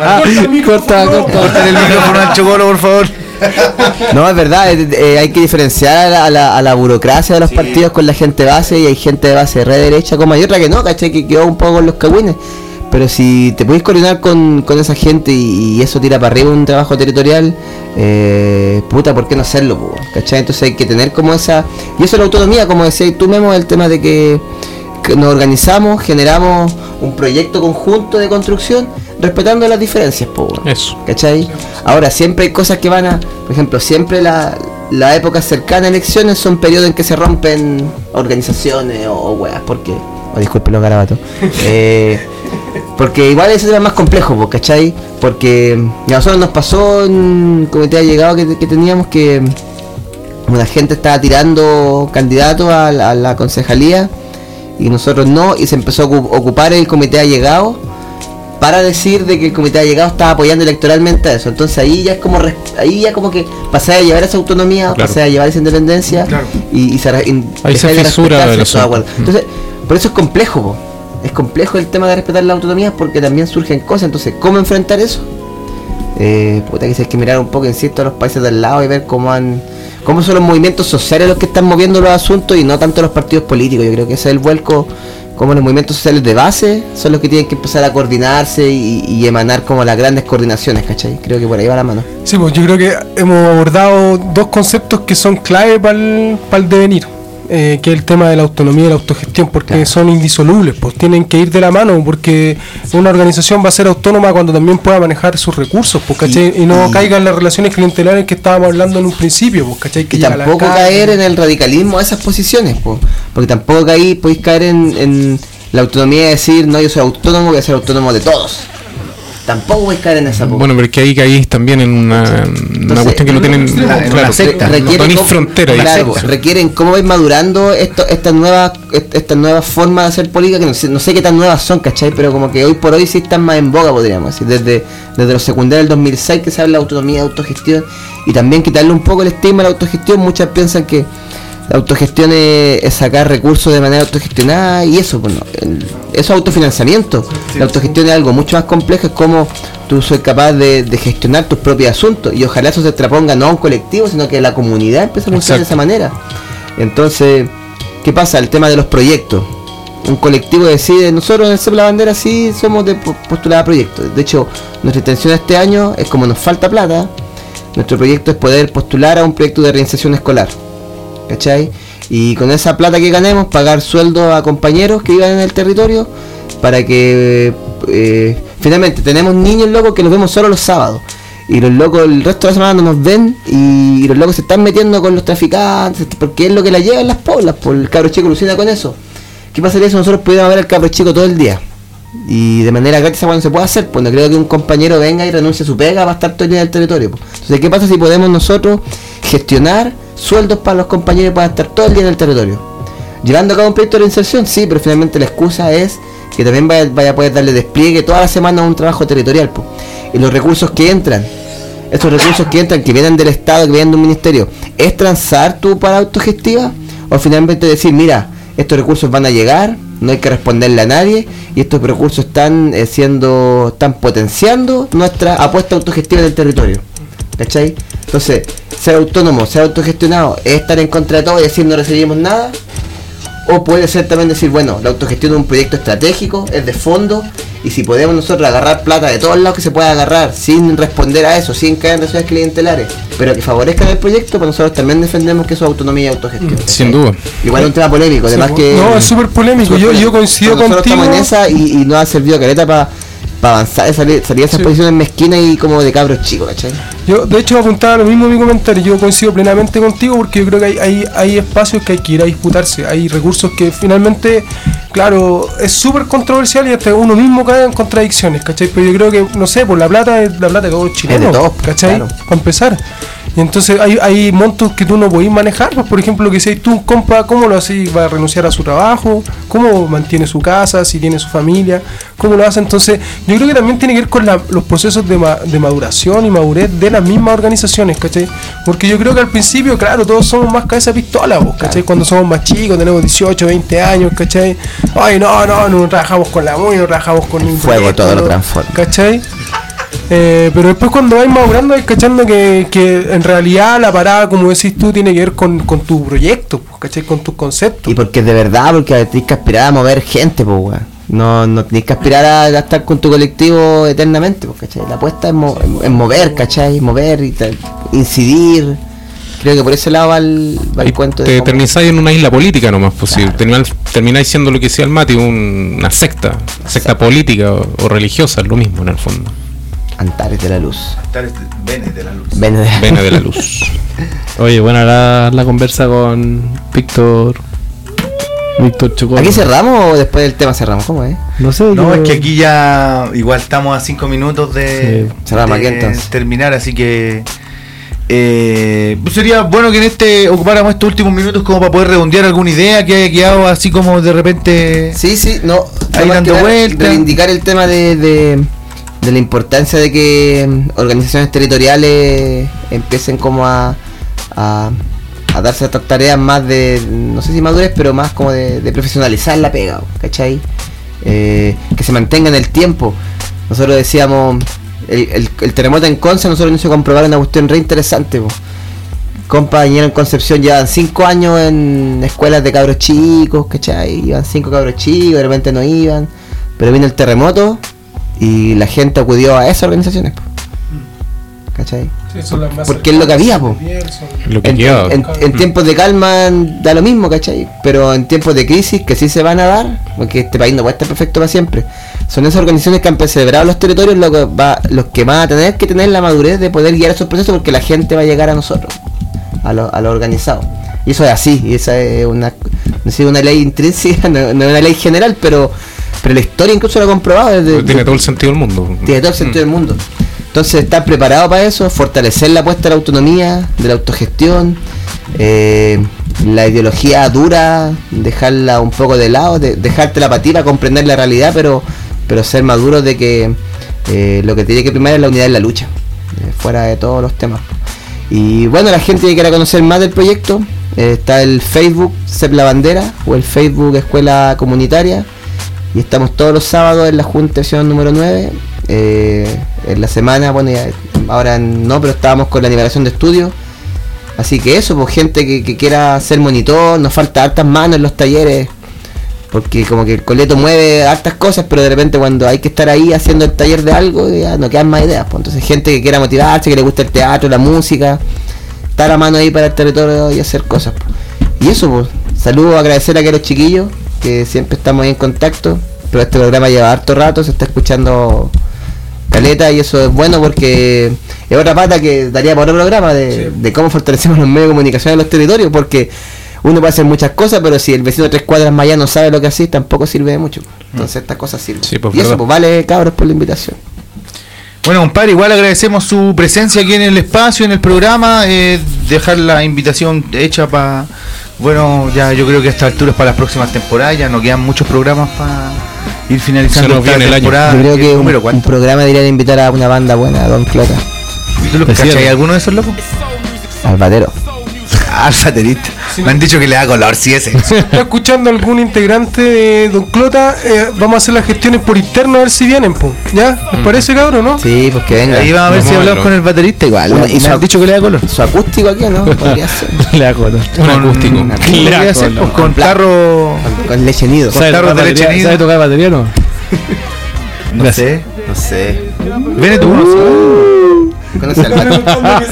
corta, corta el micrófono al Chocolo, por favor. no, es verdad, eh, eh, hay que diferenciar a la, a la, a la burocracia de los partidos con la gente base, y hay gente de base re derecha, como hay otra que no, ¿cachai? Que quedó un poco con los cagüines. Pero si te podéis coordinar con, con esa gente y, y eso tira para arriba un trabajo territorial, eh, puta, ¿por qué no hacerlo, po? ¿Cachai? Entonces hay que tener como esa... Y eso es la autonomía, como decías tú, Memo, el tema de que, que nos organizamos, generamos un proyecto conjunto de construcción, respetando las diferencias, po, weón. Eso. ¿Cachai? Ahora, siempre hay cosas que van a... Por ejemplo, siempre la, la época cercana a elecciones son periodos en que se rompen organizaciones o, o weas, porque... Oh, disculpen los garabatos. Eh, porque igual ese tema es más complejo, po, ¿cachai? Porque a nosotros nos pasó en un comité de llegado que, que teníamos que una gente estaba tirando candidatos a la, a la concejalía y nosotros no, y se empezó a ocu- ocupar el comité de llegado para decir de que el comité de llegado estaba apoyando electoralmente a eso. Entonces ahí ya es como res- ahí ya como que pasé a llevar esa autonomía, Claro. pasé a llevar esa independencia, Claro. y, y se, re- y Ahí se dejáis de fisura respetarse el esos asunto. acuerdos. Entonces, por eso es complejo, po. Es complejo el tema de respetar la autonomía porque también surgen cosas. Entonces, ¿cómo enfrentar eso? Eh, puta, que si hay que mirar un poco, insisto, a los países del lado y ver cómo han cómo son los movimientos sociales los que están moviendo los asuntos y no tanto los partidos políticos. Yo creo que ese es el vuelco, como los movimientos sociales de base son los que tienen que empezar a coordinarse y, y emanar como las grandes coordinaciones, ¿cachai? Creo que por ahí va la mano. Sí, pues yo creo que hemos abordado dos conceptos que son clave para el, para el devenir, eh, que es el tema de la autonomía y la autogestión, porque Claro. son indisolubles, pues tienen que ir de la mano, porque una organización va a ser autónoma cuando también pueda manejar sus recursos, pues, ¿cachai? Y, Y- no y- caigan en las relaciones clientelares que estábamos hablando en un principio, pues, ¿cachai? Que Y llega la tampoco calle. caer en el radicalismo de esas posiciones, po, porque tampoco ahí podéis caer en, en la autonomía de decir, no, yo soy autónomo, voy a ser autónomo de todos. Tampoco voy a caer en esa, po. Bueno, pero es que ahí caís también en una, una Entonces, cuestión que no tienen. en una Claro, secta. no Requiere tenéis cómo- frontera ahí. claro, Sí. requieren cómo vais madurando esto, estas nuevas est- estas nuevas formas de hacer política, que no sé, no sé qué tan nuevas son, ¿cachai? Pero como que hoy por hoy sí están más en boga, podríamos decir, desde, desde los secundarios del dos mil seis que se habla de autonomía, de autogestión, y también quitarle un poco el estigma a la autogestión. Muchas piensan que la autogestión es, es sacar recursos de manera autogestionada, y eso, bueno, el- eso es autofinanciamiento. La autogestión es algo mucho más complejo, es como tú soy capaz de, de gestionar tus propios asuntos, y ojalá eso se extraponga no a un colectivo, sino que la comunidad empiece a funcionar de esa manera. Entonces, ¿qué pasa? El tema de los proyectos. Un colectivo decide, nosotros en el C E P La Bandera sí somos de po- postular a proyectos. De hecho, nuestra intención este año es, como nos falta plata, nuestro proyecto es poder postular a un proyecto de reinserción escolar, ¿cachai? Y con esa plata que ganemos, pagar sueldos a compañeros que vivan en el territorio, para que eh, finalmente tenemos niños locos que los vemos solo los sábados, y los locos el resto de la semana no nos ven, y, y los locos se están metiendo con los traficantes, porque es lo que la llevan las poblas, por el cabro chico alucina con eso. ¿Qué pasaría si nosotros pudiéramos ver al cabro chico todo el día? y de manera gratis cuando se puede hacer, pues no creo que un compañero venga y renuncie a su pega para estar todo el día en el territorio, pues. Entonces, ¿qué pasa si podemos nosotros gestionar sueldos para los compañeros para estar todo el día en el territorio? Llevando a cabo un proyecto de inserción, sí, pero finalmente la excusa es que también vaya, vaya a poder darle despliegue toda la semana a un trabajo territorial, pues. Y los recursos que entran, esos recursos que entran, que vienen del Estado, que vienen de un ministerio, ¿es transar tu para autogestiva? O finalmente decir, mira, estos recursos van a llegar, no hay que responderle a nadie, y estos recursos están eh, siendo, están potenciando nuestra apuesta autogestiva del territorio, ¿cachai? Entonces, ser autónomo, ser autogestionado, es estar en contra de todo y decir no recibimos nada. O puede ser también decir, bueno, la autogestión es un proyecto estratégico, es de fondo, y si podemos nosotros agarrar plata de todos lados que se pueda agarrar, sin responder a eso, sin caer en relaciones clientelares, pero que favorezcan el proyecto, pues nosotros también defendemos que eso es autonomía y autogestión. Sin duda. Igual es un tema polémico, además sí, que... No, es súper polémico, yo, yo coincido nosotros contigo. Estamos en esa y, y nos ha servido caleta para pa avanzar, y salir, salir de esas sí. posiciones mezquinas y como de cabros chicos, ¿cachai? Yo, de hecho, apuntaba lo mismo en mi comentario, yo coincido plenamente contigo porque yo creo que hay, hay, hay espacios que hay que ir a disputarse, hay recursos que finalmente, claro, es súper controversial y hasta uno mismo cae en contradicciones, ¿cachai? Pero yo creo que, no sé, por la plata es la plata de todos los chilenos, es de todos, ¿cachai? Claro. Para empezar. Y entonces hay, hay montos que tú no podés manejar, pues por ejemplo, que si tú un compa, ¿cómo lo hace? ¿Va a renunciar a su trabajo? ¿Cómo mantiene su casa? ¿Si tiene su familia? ¿Cómo lo hace? Entonces yo creo que también tiene que ver con la, los procesos de, ma, de maduración y madurez de las mismas organizaciones, ¿cachai? Porque yo creo que al principio, claro, todos somos más cabeza pistola, ¿cachai? Claro. Cuando somos más chicos, tenemos dieciocho, veinte años, ¿cachai? Ay, no, no, no trabajamos con la M U I, no trabajamos con ningún fuego, proyecto, todo lo transforma, ¿cachai? Eh, pero después cuando vais madurando vais cachando que, que en realidad la parada, como decís tú, tiene que ver con, con tu proyecto, ¿cachai? Con tus conceptos. Y porque de verdad, porque tenés que aspirar a mover gente, pues, weón. No, no tenés que aspirar a, a estar con tu colectivo eternamente, pues, ¿cachai? La apuesta es, mo es mover, ¿cachai? Mover y tal, incidir. Creo que por ese lado va el, va el cuento. Te termináis en una isla política nomás, pues, claro. Si termináis siendo lo que decía el Mati, un, una secta, secta sí. política o, o religiosa, es lo mismo en el fondo. Antares de la Luz. Antares de, Bene de la Luz. Bene de, Bene de la Luz. Oye, buena la, la conversa con Víctor. Víctor Chocó. ¿Aquí cerramos o después del tema cerramos? ¿Cómo es? No sé. No, yo... es que aquí ya igual estamos a cinco minutos de, sí. cerramos de aquí, entonces. terminar, así que eh, pues sería bueno que en este ocupáramos estos últimos minutos como para poder redondear alguna idea que haya quedado así como de repente. Sí, sí, no. Ahí dando vueltas. Reivindicar el tema de, de de la importancia de que organizaciones territoriales empiecen como a, a, a darse estas tareas más de, no sé si madurez, pero más como de, de profesionalizar la pega, ¿cachai? Eh, que se mantenga en el tiempo. Nosotros decíamos, el, el, el terremoto en Conce, nosotros nos hizo comprobar una cuestión re interesante, po. Compañeros en Concepción llevan cinco años en escuelas de cabros chicos, ¿cachai? Iban cinco cabros chicos, de repente no iban, pero vino el terremoto y la gente acudió a esas organizaciones, ¿cachai? Sí, son las más porque es lo que había, po. Lo que en, en, en, en tiempos de calma da lo mismo, ¿cachai? Pero en tiempos de crisis, que sí se van a dar, porque este país no puede estar perfecto para siempre, son esas organizaciones que han perseverado los territorios lo que va, los que van a tener que tener la madurez de poder guiar esos procesos, porque la gente va a llegar a nosotros, a lo, a lo organizado. Y eso es así, y esa es una, no sé, una ley intrínseca, no, no es una ley general, pero pero la historia incluso lo ha comprobado. Desde, tiene todo el sentido del mundo. Tiene todo el sentido mm. del mundo. Entonces, estar preparado para eso, fortalecer la apuesta de la autonomía, de la autogestión, eh, la ideología dura, dejarla un poco de lado, de, dejártela para ti, para comprender la realidad, pero pero ser maduro de que eh, lo que tiene que primar es la unidad en la lucha, eh, fuera de todos los temas. Y bueno, la gente que quiera conocer más del proyecto, eh, está el Facebook C E P La Bandera o el Facebook Escuela Comunitaria. Y estamos todos los sábados en la Junta de Sesión número nueve. Eh, en la semana, bueno, ya, ahora no, pero estábamos con la nivelación de estudios. Así que eso, pues gente que, que quiera ser monitor, nos falta hartas manos en los talleres. Porque como que el coleto mueve hartas cosas, pero de repente cuando hay que estar ahí haciendo el taller de algo, ya no quedan más ideas. Pues entonces gente que quiera motivarse, que le gusta el teatro, la música, estar a mano ahí para el territorio y hacer cosas. Pues. Y eso, pues, saludos, agradecer aquí a los chiquillos, que siempre estamos ahí en contacto, pero este programa lleva harto rato, se está escuchando caleta y eso es bueno porque es otra pata que daría para otro programa de, sí. de cómo fortalecemos los medios de comunicación en los territorios, porque uno puede hacer muchas cosas, pero si el vecino de tres cuadras más allá no sabe lo que haces, tampoco sirve de mucho. Entonces estas cosas sirven. Sí, pues, y eso, verdad. pues vale, cabros, por la invitación. Bueno, compadre, igual agradecemos su presencia aquí en el espacio, en el programa, eh, dejar la invitación hecha para, bueno, ya yo creo que a esta altura es para las próximas temporadas, ya no quedan muchos programas para ir finalizando esta temporada. Yo creo que un, número, un programa debería invitar a una banda buena, a Don Clota. ¿Tú lo cachai? ¿Hay alguno de esos locos? Al batero. Al baterista. Me han dicho que le da color, sí ese. Si está escuchando algún integrante de Don Clota, eh, vamos a hacer las gestiones por interno a ver si vienen, po. ¿Ya? ¿Les Mm. parece, cabrón, no? Sí, pues que venga. Ahí vamos a ver Vamos si a hablamos verlo. con el baterista igual. Una- y me han dicho que le da color. Su acústico aquí, ¿no? Podría ser. Le da color. Un acústico. Una- ¿Qué podría ser? Pues con tarro. Con, con leche nido. Con tarros de leche nido. ¿Sabe tocar batería o no? No Gracias. sé. No sé. Vene tú, no sé. Conoce al batero.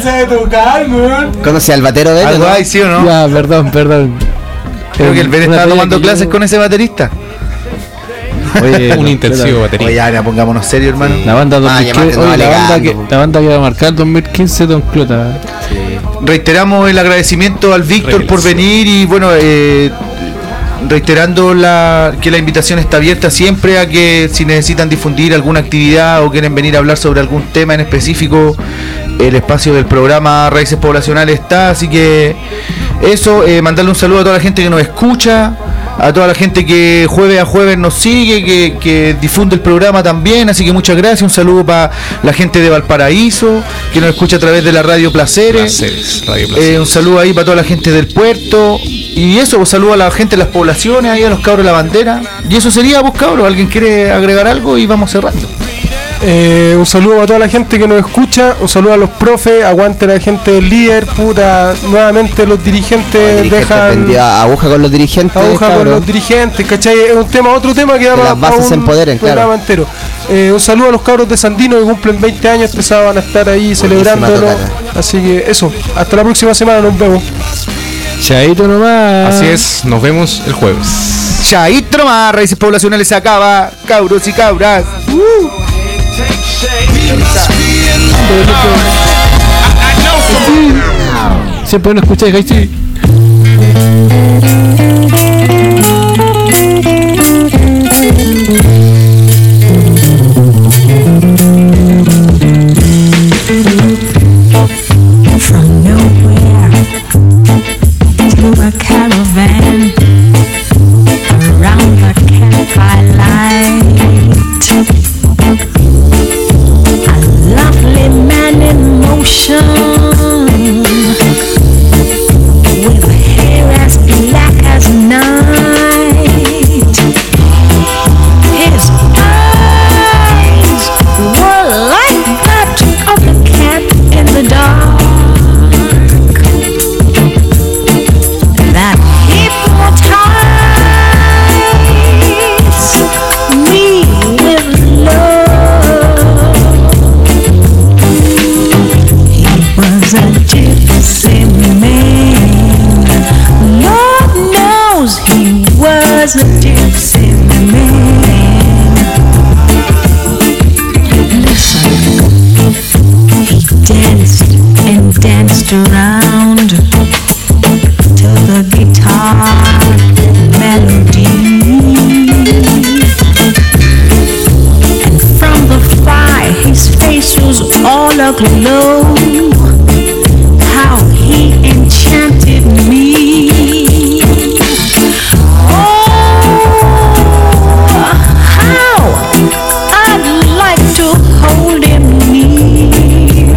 Conoce al batero de él, ¿Algo ¿no? hay, sí o no? Ya, perdón, perdón. Creo que el Ben Una estaba talla tomando que clases yo- con ese baterista. Oye, Un no, intensivo espera. batería. Oye, ya, ya pongámonos serio, hermano. La banda Ah, dos mil quince, llamate, no oye, la, alegando, banda que, po. la banda que va a marcar el dos mil quince Don Clota. Reiteramos el agradecimiento al Víctor por venir y bueno, eh, reiterando la, que la invitación está abierta siempre a que si necesitan difundir alguna actividad o quieren venir a hablar sobre algún tema en específico, el espacio del programa Raíces Poblacionales está, así que eso, eh, mandarle un saludo a toda la gente que nos escucha, a toda la gente que jueves a jueves nos sigue, que, que difunde el programa también, así que muchas gracias, un saludo para la gente de Valparaíso, que nos escucha a través de la Radio Placeres, Placeres, Radio Eh, Placeres. un saludo ahí para toda la gente del puerto, y eso, un saludo a la gente de las poblaciones, ahí a los cabros de la bandera, y eso sería, vos cabros, alguien quiere agregar algo y vamos cerrando. Eh, un saludo a toda la gente que nos escucha, un saludo a los profes, aguante la gente del líder, puta, nuevamente los dirigentes, Dirigente dejan prendió a aguja con los dirigentes. aguja con cabros. los dirigentes, ¿cachai? Es un tema, otro tema que Que vamos las bases se empoderen, programa claro. entero. Eh, un saludo a los cabros de Sandino que cumplen veinte años, este sábado van a estar ahí celebrándolo. tocata. Así que eso, hasta la próxima semana, nos vemos. Chaito nomás. Así es, nos vemos el jueves. Chaito nomás, Raíces Poblacionales se acaba, cabros y cabras. Uh. Siempre no escucháis, Haití. From nowhere to a caravan around the campfire light. A lovely man in motion with hair as black as night. His eyes were like that of a cat in the dark. That hypnotized me with love. He was a gypsy man. Lord knows he was a gypsy man. Listen, he danced and danced around to the guitar melody, and from the fire his face was all aglow. How he enchanted me! Oh, how I'd like to hold him near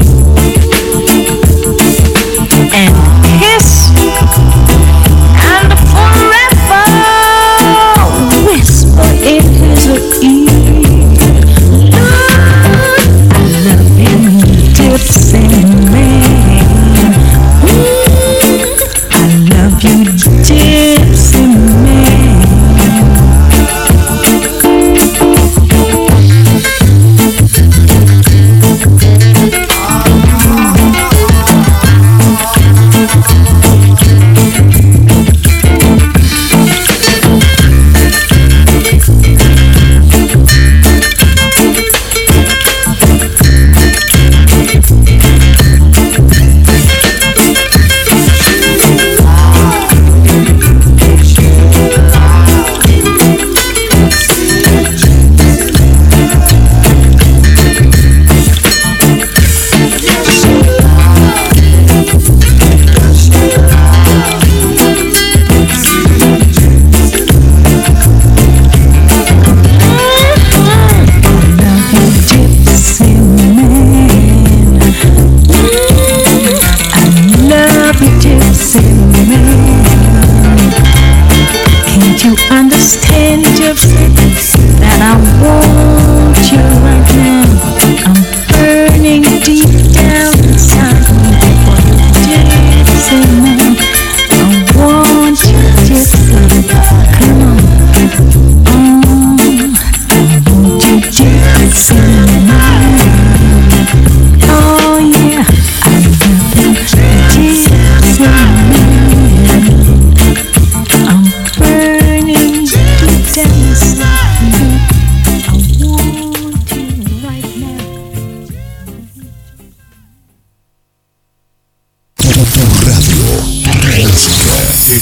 and kiss and forever whisper in his ear. Lord, I love him, gypsy man. Mm, I love you, gypsy